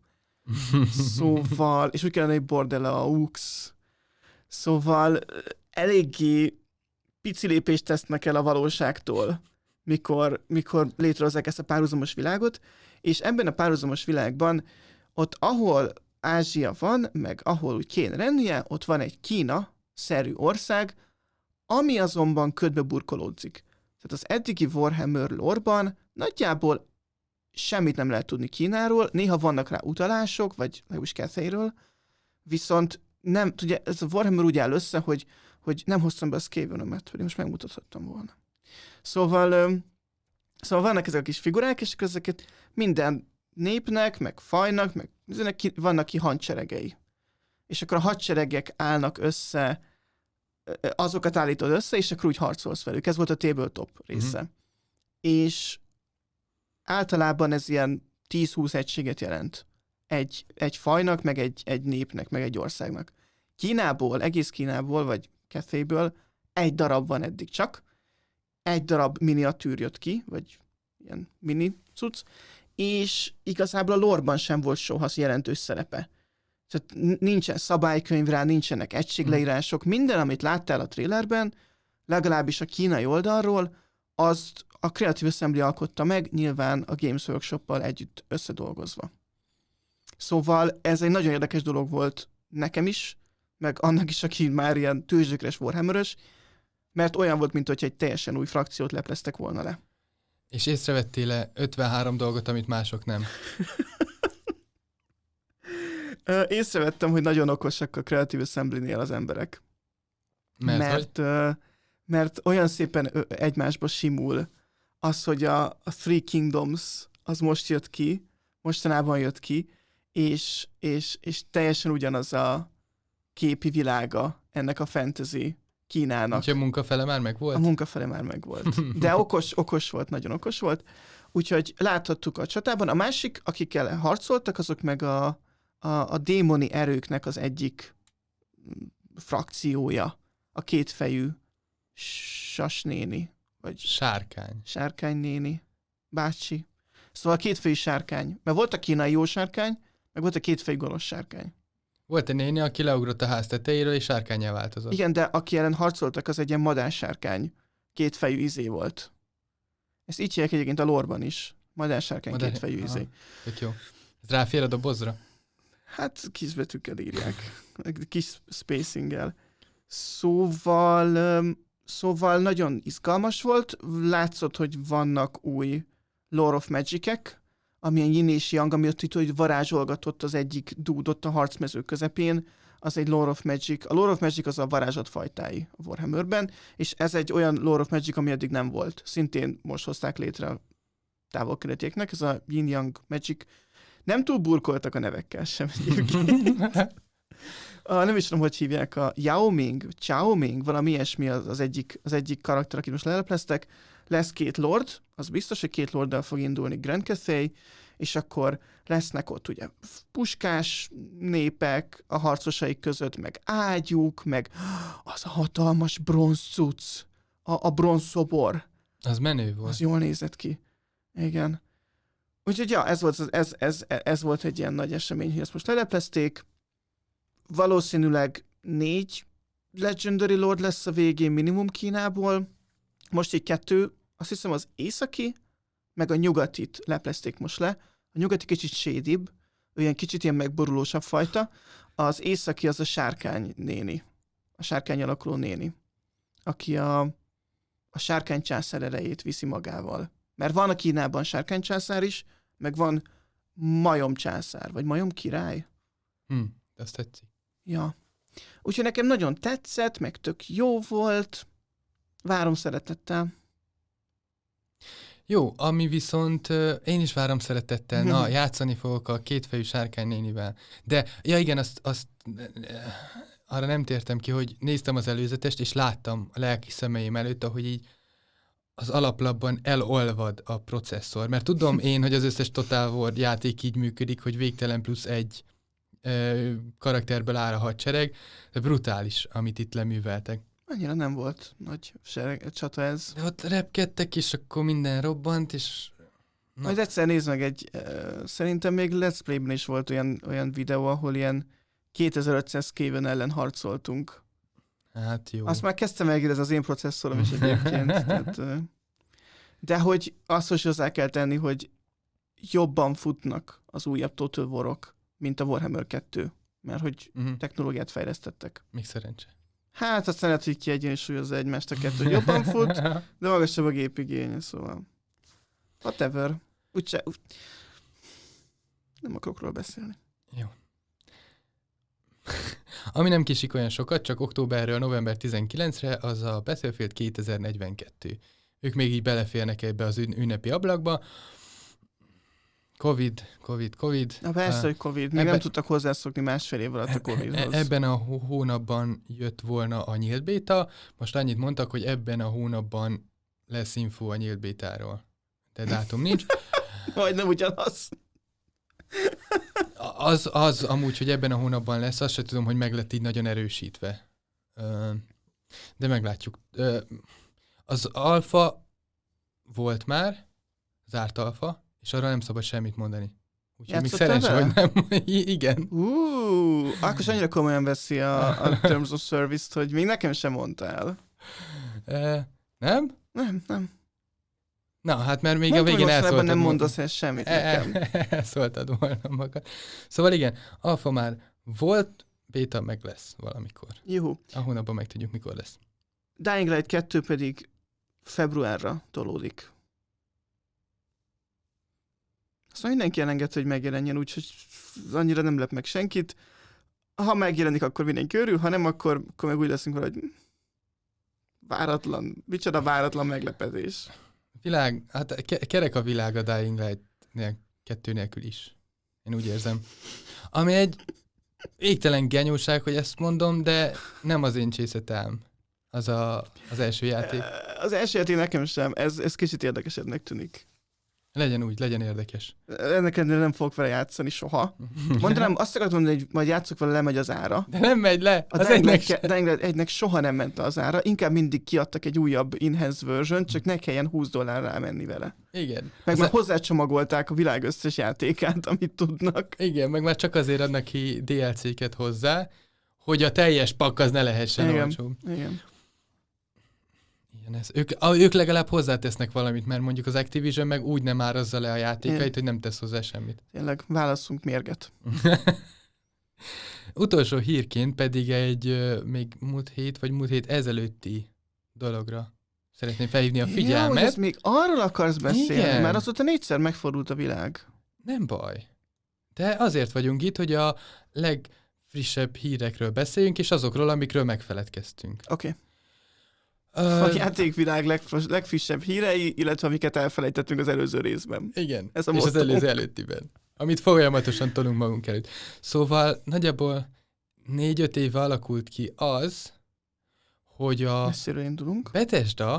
Szóval, és úgy kellene, hogy Bordelaux. Szóval eléggé pici lépést tesznek el a valóságtól, mikor, mikor létrehozzák ezt a párhuzamos világot, és ebben a párhuzamos világban ott, ahol Ázsia van, meg ahol úgy kéne lennie, ott van egy Kína-szerű ország, ami azonban ködbe burkolódzik. Tehát az eddigi Warhammer lore-ban nagyjából semmit nem lehet tudni Kínáról, néha vannak rá utalások, vagy legalábbis Cathayről, viszont nem, ugye ez a Warhammer úgy áll össze, hogy, hogy nem hoztam be a Skaven-ömet, hogy most megmutathattam volna. Szóval Szóval vannak ezek a kis figurák, és ezeket minden népnek, meg fajnak, meg vannak ki hadseregei. És akkor a hadseregek állnak össze, azokat állítod össze, és akkor úgy harcolsz velük. Ez volt a tabletop része. Mm-hmm. És általában ez ilyen tíz-húsz egységet jelent. Egy, egy fajnak, meg egy, egy népnek, meg egy országnak. Kínából, egész Kínából, vagy Cathéből egy darab van eddig csak. Egy darab miniatűr jött ki, vagy ilyen mini cucc, és igazából a lore-ban sem volt soha jelentős szerepe. Tehát nincsen szabálykönyv rá, nincsenek egységleírások, minden, amit láttál a trailerben, legalábbis a kínai oldalról, azt a Creative Assembly alkotta meg, nyilván a Games Workshop-pal együtt összedolgozva. Szóval ez egy nagyon érdekes dolog volt nekem is, meg annak is, aki már ilyen tőzsdökres Warhammer-ös, mert olyan volt, mint hogy egy teljesen új frakciót lepleztek volna le. És észrevettél-e ötvenhárom dolgot, amit mások nem? Észrevettem, hogy nagyon okosak a Creative Assembly-nél az emberek. Mert, mert, mert, mert olyan szépen egymásba simul az, hogy a, a Three Kingdoms az most jött ki, mostanában jött ki, és, és, és teljesen ugyanaz a képi világa ennek a fantasy Kínának. Úgyhogy a munkafele már megvolt? A munkafele már megvolt. De okos, okos volt, nagyon okos volt. Úgyhogy láthattuk a csatában. A másik, akikkel harcoltak, azok meg a, a, a démoni erőknek az egyik frakciója. A kétfejű sasnéni. Vagy sárkány. Sárkánynéni. Bácsi. Szóval a kétfejű sárkány. Mert volt a kínai jó sárkány, meg volt a kétfejű gonosz sárkány. Volt egy néni, aki leugrott a ház tetejéről, és sárkánnyá változott. Igen, de aki ellen harcoltak, az egy ilyen madársárkány. Kétfejű izé volt. Ezt így hívják egyébként a lore-ban is. Madársárkány, Madár... kétfejű izé. Tök jó. Ez ráfér a dobozra? Hát kisbetűkkel írják. Kis spacinggel. Szóval, szóval nagyon izgalmas volt. Látszott, hogy vannak új Lore of Magic-ek, amilyen Yin és Yang, ami ott itt, hogy varázsolgatott az egyik dúdot a harcmező közepén, az egy Lore of Magic. A Lore of Magic az a varázslat fajtái a Warhammerben, és ez egy olyan Lore of Magic, ami eddig nem volt. Szintén most hozták létre a távol-keletéknek, ez a Yin Yang Magic. Nem túl burkoltak a nevekkel sem egyébként. a, nem is tudom, hogy hívják, a Yao Ming, Chao Ming, valami ilyesmi az, az, egyik, az egyik karakter, akit most lelepleztek. Lesz két lord, az biztos, hogy két lorddal fog indulni Grand Cathay, és akkor lesznek ott ugye puskás népek a harcosaik között, meg ágyúk, meg az a hatalmas bronzcuc, a, a bronzszobor. Az menő volt. Az jól nézett ki. Igen. Úgyhogy ja, ez volt, ez, ez, ez volt egy ilyen nagy esemény, hogy ezt most leleplezték. Valószínűleg négy Legendary Lord lesz a végén minimum Kínából. Most így kettő, azt hiszem az északi, meg a nyugatit leplezték most le. A nyugati kicsit shady-bb, olyan kicsit ilyen megborulósabb fajta. Az északi az a sárkány néni. A sárkány alakuló néni. Aki a, a sárkány császár erejét viszi magával. Mert van a Kínában sárkány császár is, meg van majom császár, vagy majom király. Hm, ezt tetszik. Ja. Úgyhogy nekem nagyon tetszett, meg tök jó volt. Várom szeretettel. Jó, ami viszont uh, én is várom szeretettel, na, játszani fogok a kétfejű sárkány nénivel. De, ja igen, azt, azt uh, arra nem tértem ki, hogy néztem az előzetest, és láttam a lelki szemeim előtt, ahogy így az alaplapban elolvad a processzor. Mert tudom én, hogy az összes Total War játék így működik, hogy végtelen plusz egy uh, karakterből áll a hadsereg, de brutális, amit itt leműveltek. Annyira nem volt nagy sereg, csata ez. De ott repkedtek, és akkor minden robbant, és... Na. Majd egyszer nézd meg egy... Uh, szerintem még Let's Play-ben is volt olyan, olyan videó, ahol ilyen kétezer-ötszáz Skaven ellen harcoltunk. Hát jó. Azt már kezdtem megérni, ez az én processzorom is egyébként. tehát, uh, de hogy azt is hozzá kell tenni, hogy jobban futnak az újabb Total War-ok, mint a Warhammer kettő. Mert hogy uh-huh. technológiát fejlesztettek. Még szerencse. Hát aztán lehet, hogy kiegyensúlyozza egymást a kettő, hogy jobban fut, de magasabb a gépigénye, szóval. Whatever. Úgyse, úgy... Nem akarok róla beszélni. Jó. Ami nem kisik olyan sokat, csak októberről november tizenkilencedikére, az a Battlefield kétezer-negyvenkettő. ők még így beleférnek ebbe az ün- ünnepi ablakba. Covid, Covid, Covid. Na persze, uh, hogy Covid. Még ebbe, nem tudtak hozzászokni másfél év alatt a Covidhoz. Ebben a hónapban jött volna a nyílt béta, most annyit mondtak, hogy ebben a hónapban lesz info a nyílt bétáról. De dátum nincs. Majdnem ugyanaz. Az, az amúgy, hogy ebben a hónapban lesz, azt sem tudom, hogy meg lett így nagyon erősítve. De meglátjuk. Az alfa volt már, zárt alfa, és arra nem szabad semmit mondani. Úgyhogy még szerencsé, hogy nem. Igen. Uh, Ákos annyira komolyan veszi a, a Terms of Service-t, hogy még nekem sem mondtál. Uh, nem? Nem, nem. Na, hát mert még Mondtam, a végén elszóltad. Nem mondasz el semmit nekem. Elszóltad volna magad. Szóval igen, alfa már volt, béta meg lesz valamikor. Juhu. A hónapban meg tudjuk, mikor lesz. Dying Light kettő pedig februárra tolódik. Azt mindenki elengedte, hogy megjelenjen, úgyhogy annyira nem lep meg senkit. Ha megjelenik, akkor mindenki örül, ha nem, akkor, akkor meg úgy leszünk valahogy váratlan, micsoda váratlan meglepetés. Világ, hát kerek a világ a Dying Light nél, kettő nélkül is. Én úgy érzem. Ami egy végtelen genyóság, hogy ezt mondom, de nem az én csészetem. Az a, az első játék. Az első játék nekem sem. Ez, ez kicsit érdekesebbnek tűnik. Legyen úgy, legyen érdekes. Ennek ennél nem fogok vele játszani soha. Mondanám, azt akartam mondani, hogy majd játszok vele, lemegy az ára. De nem megy le. A Dying Light egynek soha nem ment le az ára, inkább mindig kiadtak egy újabb enhanced version, csak ne kelljen húsz dollár rámenni vele. Igen. Meg az már a... hozzácsomagolták a világ összes játékát, amit tudnak. Igen, meg már csak azért adnak ki dé el cé-ket hozzá, hogy a teljes pakk az ne lehessen olcsóbb. Igen. Igen, ez. Ők, a, ők legalább hozzátesznek valamit, mert mondjuk az Activision meg úgy nem árazza le a játékait, Igen. hogy nem tesz hozzá semmit. Tényleg, válasszunk mérget. Utolsó hírként pedig egy uh, még múlt hét, vagy múlt hét ezelőtti dologra szeretném felhívni a figyelmet. Ja, hogy még arról akarsz beszélni, Igen. mert azóta négyszer megfordult a világ. Nem baj. De azért vagyunk itt, hogy a legfrissebb hírekről beszéljünk, és azokról, amikről megfeledkeztünk. Oké. Okay. Uh, a játékvilág legfrissebb, legfrissebb hírei, illetve amiket elfelejtettünk az előző részben. Igen, Ez a és az előző előttiben. Amit folyamatosan tolunk magunk előtt. Szóval nagyjából négy-öt éve alakult ki az, hogy a Bethesda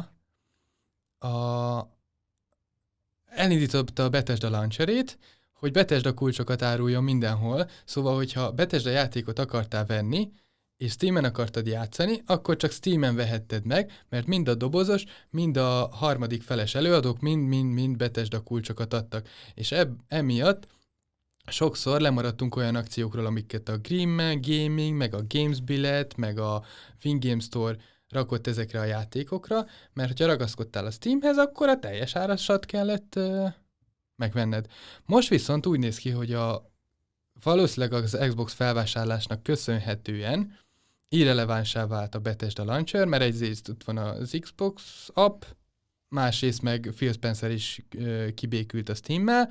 a... elindította a Bethesda launcherét, hogy Bethesda kulcsokat áruljon mindenhol, szóval, hogyha Bethesda játékot akartál venni, és Steamen akartad játszani, akkor csak Steamen vehetted meg, mert mind a dobozos, mind a harmadik feles előadók mind-mind-mind Bethesda kulcsokat adtak. És eb- emiatt sokszor lemaradtunk olyan akciókról, amiket a Green Gaming, meg a Games Billet, meg a Wingame Store rakott ezekre a játékokra, mert hogyha ragaszkodtál a Steamhez, akkor a teljes árasat kellett uh, megvenned. Most viszont úgy néz ki, hogy a valószínűleg az Xbox felvásárlásnak köszönhetően irrelevánsá vált a Bethesda Launcher, mert egyrészt ott van az Xbox app, másrészt meg Phil Spencer is uh, kibékült a Steammel,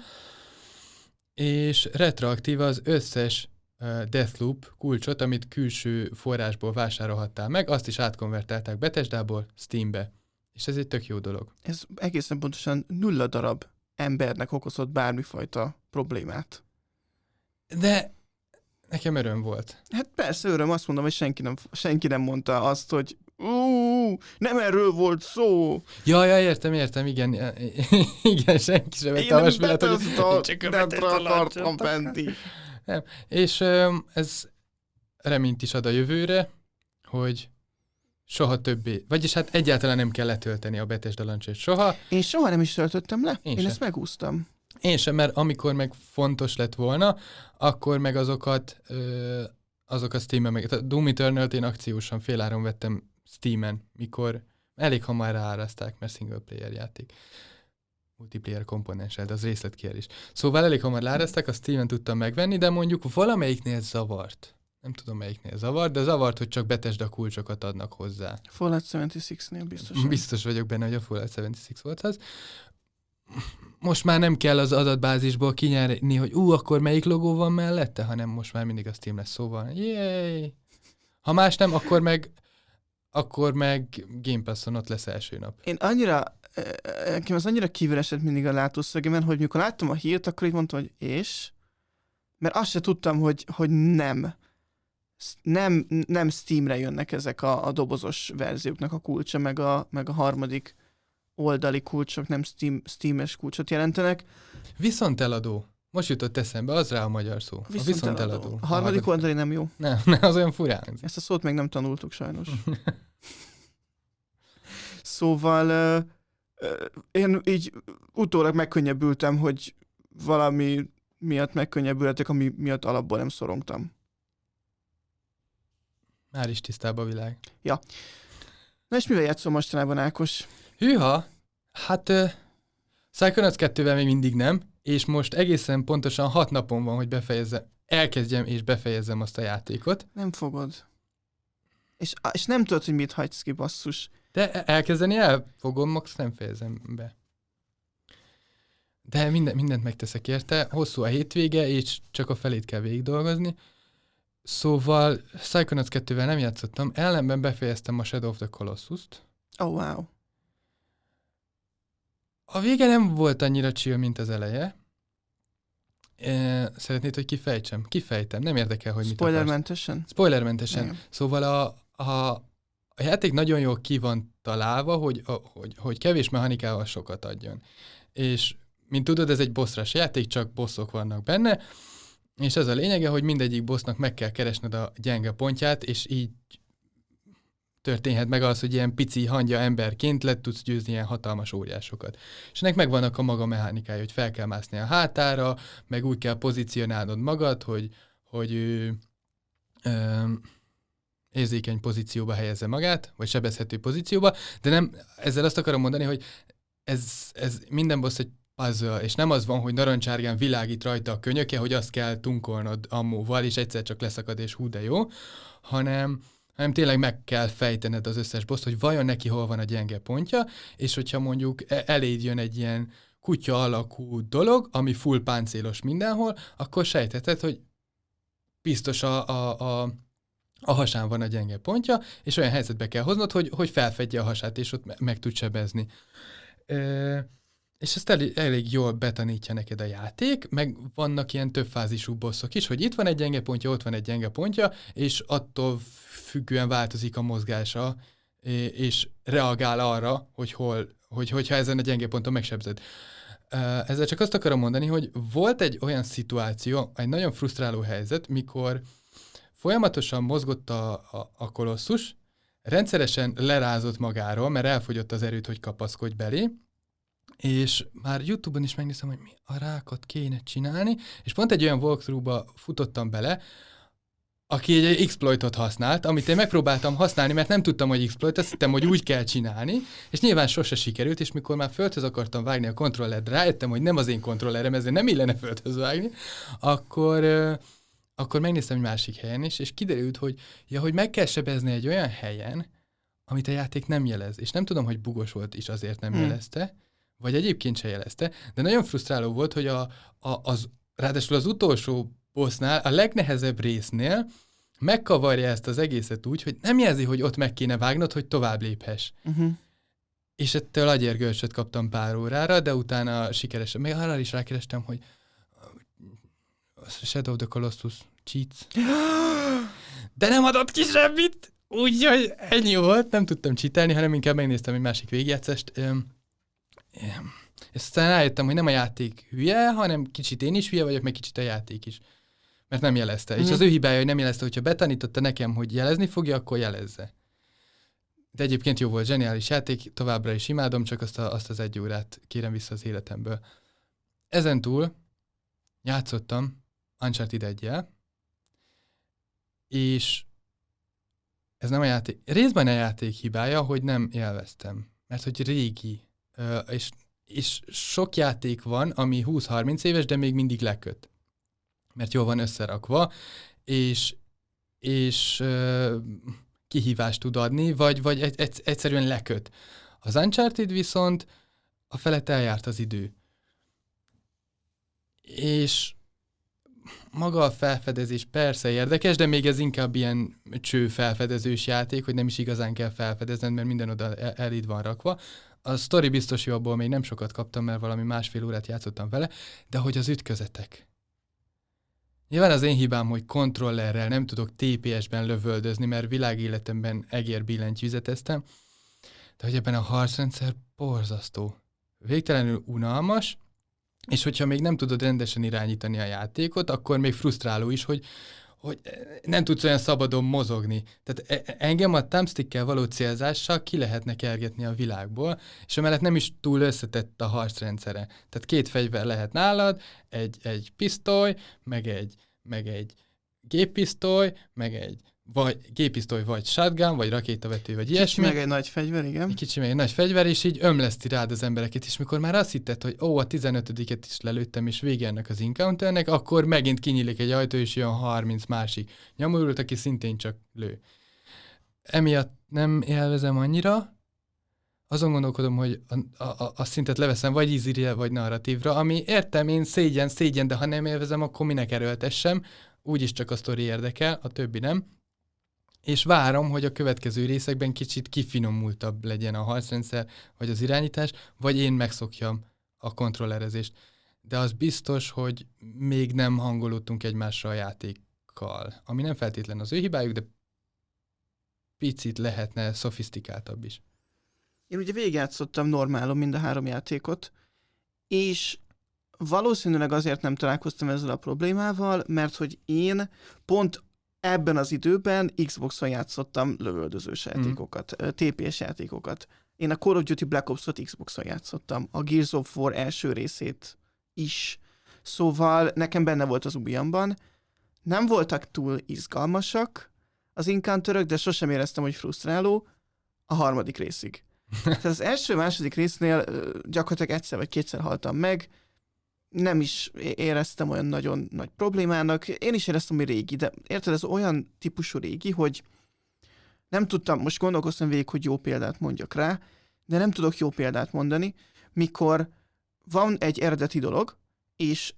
és retroaktív az összes uh, Deathloop kulcsot, amit külső forrásból vásárolhattál meg, azt is átkonvertálták Bethesdából Steambe. És ez egy tök jó dolog. Ez egészen pontosan nulla darab embernek okozott bármifajta problémát. De nekem öröm volt. Hát persze öröm, azt mondom, hogy senki nem, senki nem mondta azt, hogy ú, nem erről volt szó. Ja, ja, értem, értem, igen. Igen, senki sem vette a hasonlát, hogy csak a Bethesda akartam venni. Nem. És um, ez reményt is ad a jövőre, hogy soha többé, vagyis hát egyáltalán nem kell letölteni a Bethesda Launcher soha. Én soha nem is töltöttem le, én, én ezt megúsztam. Én sem, mert amikor meg fontos lett volna, akkor meg azokat, ö, azokat Steamen meg... A Doom Eternal-t én akciósan féláron vettem Steamen, mikor elég hamar rááraszták, mert single player játék. Multiplayer komponenssel, de az részletkér is. Szóval elég hamar rááraszták, a Steamen tudtam megvenni, de mondjuk valamelyiknél zavart. Nem tudom melyiknél zavart, de zavart, hogy csak Bethesda kulcsokat adnak hozzá. Fallout hetvenhatnél biztos. Biztos vagyok benne, hogy a Fallout hetvenhat volt az. Most már nem kell az adatbázisból kinyerni, hogy ú, akkor melyik logó van mellette, hanem most már mindig a Steam lesz, szóval jéj! Ha más nem, akkor meg akkor meg Game Passon ott lesz első nap. Én annyira nekem az annyira kívül esett mindig a látószögemen, hogy mikor láttam a hírt, akkor így mondtam, hogy és? Mert azt se tudtam, hogy, hogy nem. nem. Nem Steamre jönnek ezek a, a dobozos verzióknak a kulcsa, meg a, meg a harmadik oldali kulcsok nem Steam, Steam-es kulcsot jelentenek. Viszonteladó. Most jutott eszembe, az rá a magyar szó. Viszont a viszonteladó. eladó. A harmadik oldali nem jó. Nem, nem, az olyan furán. Ezt a szót még nem tanultuk sajnos. Szóval uh, uh, én így utólag megkönnyebbültem, hogy valami miatt megkönnyebbülhetek, ami miatt alapból nem szorongtam. Már is tisztább a világ. Ja. Na és mivel játszol mostanában, Ákos? Hűha! Hát uh, Psychonauts kettővel még mindig nem, és most egészen pontosan hat napon van, hogy befejezzem, elkezdjem és befejezzem azt a játékot. Nem fogod. És, és nem tudod, hogy mit hagysz ki, basszus. De elkezdeni el fogom, most nem fejezem be. De minden, mindent megteszek érte, hosszú a hétvége, és csak a felét kell végig dolgozni. Szóval Psychonauts kettővel nem játszottam, ellenben befejeztem a Shadow of the Colossus-t. Oh, wow. A vége nem volt annyira chill, mint az eleje. Szeretnéd, hogy kifejtsem? Kifejtem, nem érdekel, hogy mit akarsz. Spoilermentesen? Spoilermentesen. Igen. Szóval a, a, a játék nagyon jól ki van találva, hogy, a, hogy, hogy kevés mechanikával sokat adjon. És mint tudod, ez egy bosszras játék, csak bosszok vannak benne, és ez a lényege, hogy mindegyik bossnak meg kell keresned a gyenge pontját, és így történhet meg az, hogy ilyen pici hangya emberként le tudsz győzni ilyen hatalmas óriásokat. És ennek megvannak a maga mechanikája, hogy fel kell mászni a hátára, meg úgy kell pozícionálnod magad, hogy, hogy ő, ö, érzékeny pozícióba helyezze magát, vagy sebezhető pozícióba, de nem, ezzel azt akarom mondani, hogy ez, ez minden boss egy puzzle, és nem az van, hogy narancsárgán világít rajta a könyöke, hogy azt kell tunkolnod ammóval, és egyszer csak leszakad, és hú, de jó, hanem hanem tényleg meg kell fejtened az összes boszt, hogy vajon neki hol van a gyenge pontja, és hogyha mondjuk eléd jön egy ilyen kutya alakú dolog, ami full páncélos mindenhol, akkor sejtheted, hogy biztos a, a, a, a hasán van a gyenge pontja, és olyan helyzetbe kell hoznod, hogy, hogy felfedje a hasát, és ott meg tud sebezni. E- És ezt elég, elég jól betanítja neked a játék, meg vannak ilyen többfázisú bosszok is, hogy itt van egy gyenge pontja, ott van egy gyenge pontja, és attól függően változik a mozgása, és reagál arra, hogy hol, hogy, hogyha ezen a gyenge ponton megsebzed. Ezzel csak azt akarom mondani, hogy volt egy olyan szituáció, egy nagyon frusztráló helyzet, mikor folyamatosan mozgott a, a, a kolosszus, rendszeresen lerázott magáról, mert elfogyott az erőt, hogy kapaszkodj belé, és már YouTube-on is megnéztem, hogy mi a rákot kéne csinálni, és pont egy olyan walkthrough-ba futottam bele, aki egy exploitot használt, amit én megpróbáltam használni, mert nem tudtam, hogy exploit, azt hittem, hogy úgy kell csinálni, és nyilván sose sikerült, és mikor már földhöz akartam vágni a kontrollert, rájöttem, hogy nem az én kontrollerem, ezért nem illene földhöz vágni, akkor, euh, akkor megnéztem egy másik helyen is, és kiderült, hogy, ja, hogy meg kell sebezni egy olyan helyen, amit a játék nem jelez, és nem tudom, hogy bugos volt is, azért nem hmm. jelezte, vagy egyébként se jelezte, de nagyon frusztráló volt, hogy a, a, az, ráadásul az utolsó bossnál, a legnehezebb résznél megkavarja ezt az egészet úgy, hogy nem jelzi, hogy ott meg kéne vágnod, hogy tovább léphess. Uh-huh. És ettől agyérgörcsöt kaptam pár órára, de utána sikeresen, még arra is rákerestem, hogy Shadow of the Colossus cheats. De nem adott ki semmit! Úgyhogy ennyi volt, nem tudtam cheatelni, hanem inkább megnéztem egy másik végigjátszást. És aztán rájöttem, hogy nem a játék hülye, hanem kicsit én is hülye vagyok, meg kicsit a játék is. Mert nem jelezte. Mm. És az ő hibája, hogy nem jelezte, hogyha betanította nekem, hogy jelezni fogja, akkor jelezze. De egyébként jó volt, zseniális játék, továbbra is imádom, csak azt, a, azt az egy órát kérem vissza az életemből. Ezen túl játszottam Uncharted egyel, és ez nem a játék, részben a játék hibája, hogy nem élveztem. Mert hogy régi, és, és sok játék van, ami húsz-harminc éves, de még mindig leköt. Mert jól van összerakva, és, és uh, kihívást tud adni, vagy, vagy egy, egy, egyszerűen leköt. Az Uncharted viszont a felett eljárt az idő. És maga a felfedezés persze érdekes, de még ez inkább ilyen cső felfedezős játék, hogy nem is igazán kell felfedezned, mert minden oda el, eléd van rakva. a sztori biztos jó, abból még nem sokat kaptam, mert valami másfél órát játszottam vele, de hogy az ütközetek. Nyilván az én hibám, hogy kontrollerrel nem tudok té pé es-ben lövöldözni, mert világéletemben egér-billentyűzeteztem, de hogy ebben a harcrendszer borzasztó. Végtelenül unalmas, és hogyha még nem tudod rendesen irányítani a játékot, akkor még frusztráló is, hogy, hogy nem tudsz olyan szabadon mozogni. Tehát engem a thumbstickkel való célzással ki lehetne kergetni a világból, és emellett nem is túl összetett a harcrendszere. Tehát két fegyver lehet nálad, egy, egy pisztoly, meg egy, meg egy géppisztoly, meg egy vagy géppisztoly, vagy shotgun, vagy rakétavető, vagy kicsi ilyesmi. meg egy nagy fegyver, igen. Egy kicsi meg egy nagy fegyver, és így ömleszti rád az embereket, és mikor már azt hitted, hogy ó, a tizenötödiket is lelőttem, és vége ennek az encounternek, akkor megint kinyílik egy ajtó, és jön harminc másik nyomorult, aki szintén csak lő. Emiatt nem élvezem annyira, azon gondolkodom, hogy a, a, a szintet leveszem vagy easy-re, vagy narratívra, ami értem én szégyen, szégyen, de ha nem élvezem, akkor minek erőltessem, úgyis csak a sztori érdekel, a többi nem. És várom, hogy a következő részekben kicsit kifinomultabb legyen a harcrendszer, vagy az irányítás, vagy én megszokjam a kontrollerezést. De az biztos, hogy még nem hangolódtunk egymásra a játékkal, ami nem feltétlen az ő hibájuk, de picit lehetne szofisztikáltabb is. Én ugye végigjátszottam normálon mind a három játékot, és valószínűleg azért nem találkoztam ezzel a problémával, mert hogy én pont ebben az időben Xboxon játszottam lövöldözős játékokat, mm. té pé es játékokat. Én a Call of Duty Black Ops-ot Xboxon játszottam, a Gears of War első részét is. Szóval nekem benne volt az ujjamban. Nem voltak túl izgalmasak az encounterök, de sosem éreztem, hogy frusztráló a harmadik részig. Tehát az első-második résznél gyakorlatilag egyszer vagy kétszer haltam meg, nem is éreztem olyan nagyon nagy problémának. Én is éreztem, hogy régi, de érted, ez olyan típusú régi, hogy nem tudtam, most gondolkoztam végig, hogy jó példát mondjak rá, de nem tudok jó példát mondani, mikor van egy eredeti dolog, és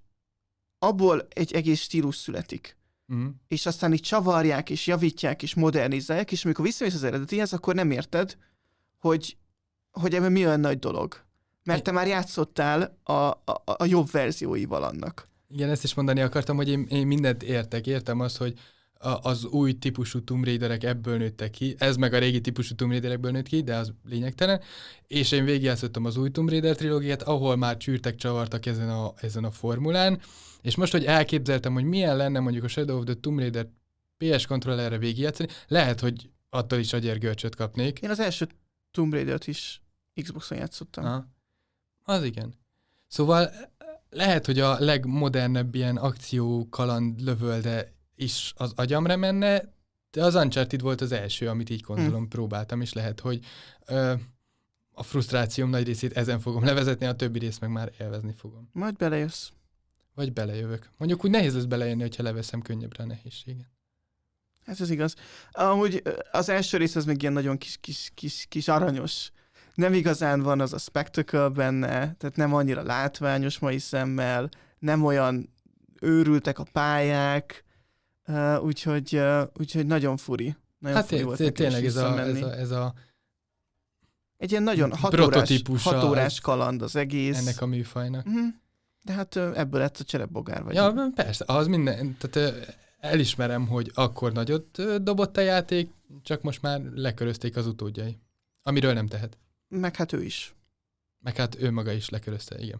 abból egy egész stílus születik. Mm. És aztán így csavarják, és javítják, és modernizálják, és amikor visszamész az eredetihez, akkor nem érted, hogy, hogy ebben mi olyan nagy dolog. Mert te már játszottál a, a, a jobb verzióival annak. Igen, ezt is mondani akartam, hogy én, én mindent értek. Értem azt, hogy a, az új típusú Tomb Raiderek ebből nőttek ki, ez meg a régi típusú Tomb Raiderekből nőtt ki, de az lényegtelen. És én végigjátszottam az új Tomb Raider trilógiát, ahol már csűrtek, csavartak ezen a, ezen a formulán. És most, hogy elképzeltem, hogy milyen lenne mondjuk a Shadow of the Tomb Raider pé es kontrollerre végigjátszani, lehet, hogy attól is agyérgörcsöt kapnék. Én az első Tomb Raidert is Xboxon játszottam. Aha. Az igen. Szóval lehet, hogy a legmodernebb ilyen akció kaland lövölde is az agyamra menne, de az Uncharted volt az első, amit így gondolom hmm. próbáltam, és lehet, hogy ö, a frusztrációm nagy részét ezen fogom levezetni, a többi részt meg már élvezni fogom. Majd belejössz. Vagy belejövök. Mondjuk úgy nehéz lesz belejönni, hogyha leveszem könnyebbre a nehézséget. Hát ez igaz. Amúgy az első rész az még ilyen nagyon kis, kis, kis, kis aranyos. Nem igazán van az a spectacle benne, tehát nem annyira látványos mai szemmel, nem olyan őrültek a pályák, uh, úgyhogy, uh, úgyhogy nagyon furi. Nagyon hát furi té- volt té- tényleg ez a, ez, a, ez a egy ilyen nagyon hatórás, hatórás kaland az egész. Ennek a műfajnak. Uh-huh. De hát uh, ebből lett a cserebogár vagy. Ja, persze, az minden, tehát uh, elismerem, hogy akkor nagyot uh, dobott a játék, csak most már lekörözték az utódjai, amiről nem tehet. Meg hát ő is. Meg hát ő maga is lekörözte, igen.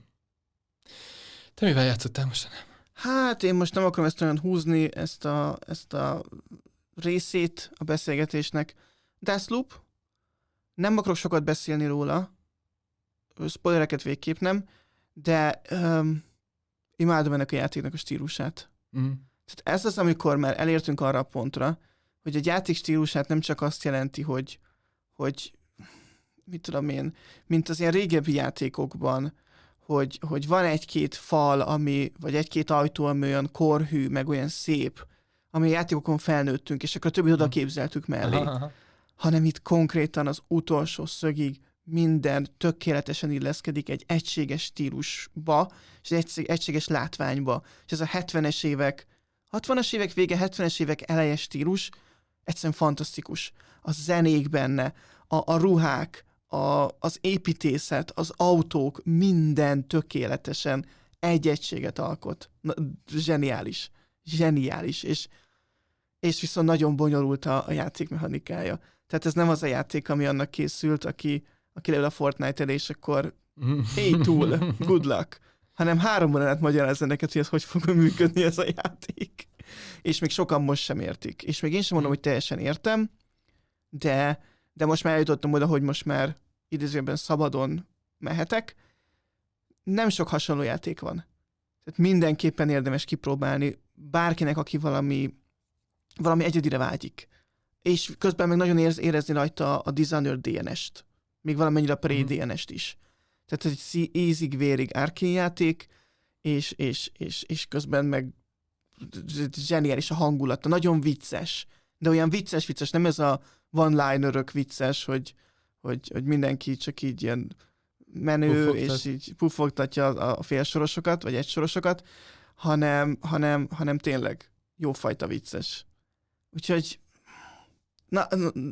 Te mivel játszottál most? Hát én most nem akarom ezt olyan húzni, ezt a, ezt a részét a beszélgetésnek. Deathloop. Nem akarok sokat beszélni róla. Spoilereket végképp nem. De um, imádom ennek a játéknak a stílusát. Mm. Tehát ez az, amikor már elértünk arra a pontra, hogy egy játék stílusát nem csak azt jelenti, hogy, hogy mit tudom én, mint az ilyen régebbi játékokban, hogy, hogy van egy-két fal, ami, vagy egy-két ajtó, ami olyan korhű, meg olyan szép, ami a játékokon felnőttünk, és akkor a többit oda képzeltük mellé. Aha, aha. Hanem itt konkrétan az utolsó szögig minden tökéletesen illeszkedik egy egységes stílusba, és egy egységes látványba. És ez a hetvenes évek, hatvanas évek vége, hetvenes évek eleje stílus egyszerűen fantasztikus. A zenék benne, a, a ruhák, a, az építészet, az autók, minden tökéletesen egy egységet alkot. Na, zseniális. Zseniális. És, és viszont nagyon bonyolult a, a játékmechanikája. Tehát ez nem az a játék, ami annak készült, aki, aki leül a Fortnite elé, és akkor hey túl, good luck. Hanem három órát magyarázza neked, hogy ez hogy fog működni ez a játék. És még sokan most sem értik. És még én sem mondom, hogy teljesen értem, de, de most már eljutottam oda, hogy most már idézőben szabadon mehetek. Nem sok hasonló játék van. Tehát mindenképpen érdemes kipróbálni bárkinek, aki valami, valami egyedire vágyik. És közben meg nagyon érez, érezni rajta a Dishonored dé en est. Még valamennyire a Prey-dé en est is. Tehát egy ízig-vérig Arkane játék, és, és, és, és közben meg zseniális a hangulata, nagyon vicces. De olyan vicces-vicces, nem ez a one-linerök vicces, hogy, hogy, hogy mindenki csak így ilyen menő, Puffogtat. És így puffogtatja a félsorosokat, vagy egysorosokat, hanem, hanem, hanem tényleg jófajta vicces. Úgyhogy na,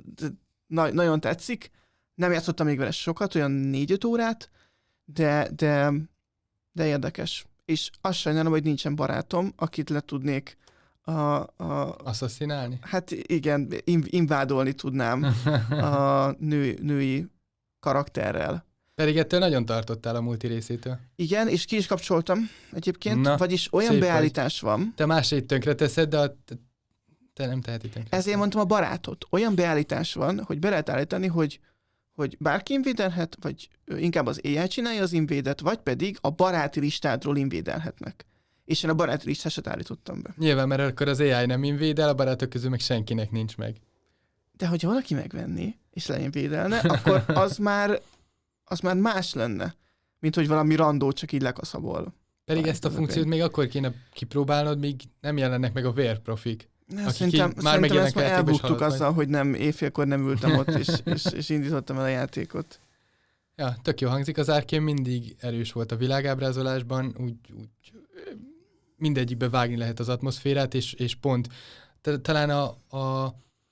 na, nagyon tetszik. Nem játszottam még vele sokat, olyan négy-öt órát, de, de, de érdekes. És azt sajnálom, hogy nincsen barátom, akit le tudnék a... a asszaszinálni? Hát igen, invádolni tudnám a nő, női karakterrel. Pedig ettől nagyon tartottál a multi részétől. Igen, és ki is kapcsoltam egyébként, Na, vagyis olyan beállítás vagy. van. Te másét tönkre teszed, de a te nem teheti tönkre. Ezért mondtam a barátot. Olyan beállítás van, hogy be lehet állítani, hogy hogy bárki invédelhet, vagy inkább az á i csinálja az invédet, vagy pedig a baráti listádról invédelhetnek. És én a baráti listásat állítottam be. Nyilván, mert akkor az á i nem invédel, a barátok közül meg senkinek nincs meg. De hogyha valaki megvenné, és leinvédelne, akkor az már, az már más lenne, mint hogy valami randó csak így lekaszabol. Pedig ezt a funkciót még akkor kéne kipróbálnod, míg nem jelennek meg a vérprofik. Ne, szerintem szerintem ezt már elbuktuk azzal, vagy. hogy nem éjfélkor nem ültem ott, és, és, és indítottam el a játékot. Ja, tök jó hangzik. Az Arkane mindig erős volt a világábrázolásban, úgy, úgy mindegyikbe vágni lehet az atmoszférát, és, és pont talán a, a,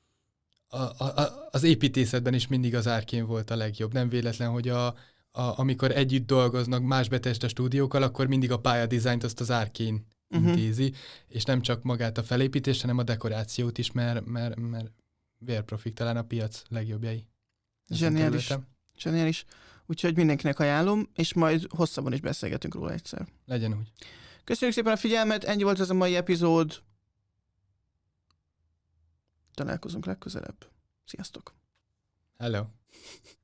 a, a, az építészetben is mindig az Arkane volt a legjobb. Nem véletlen, hogy a, a, amikor együtt dolgoznak más Bethesda stúdiókkal, akkor mindig a pályadizájnt azt az Arkane intézi, uh-huh. és nem csak magát a felépítést, hanem a dekorációt is, mert, mert, mert vérprofik talán a piac legjobbjai. Zseniális. Zseniális. Úgyhogy mindenkinek ajánlom, és majd hosszabban is beszélgetünk róla egyszer. Legyen úgy. Köszönjük szépen a figyelmet, ennyi volt ez a mai epizód. Találkozunk legközelebb. Sziasztok! Hello!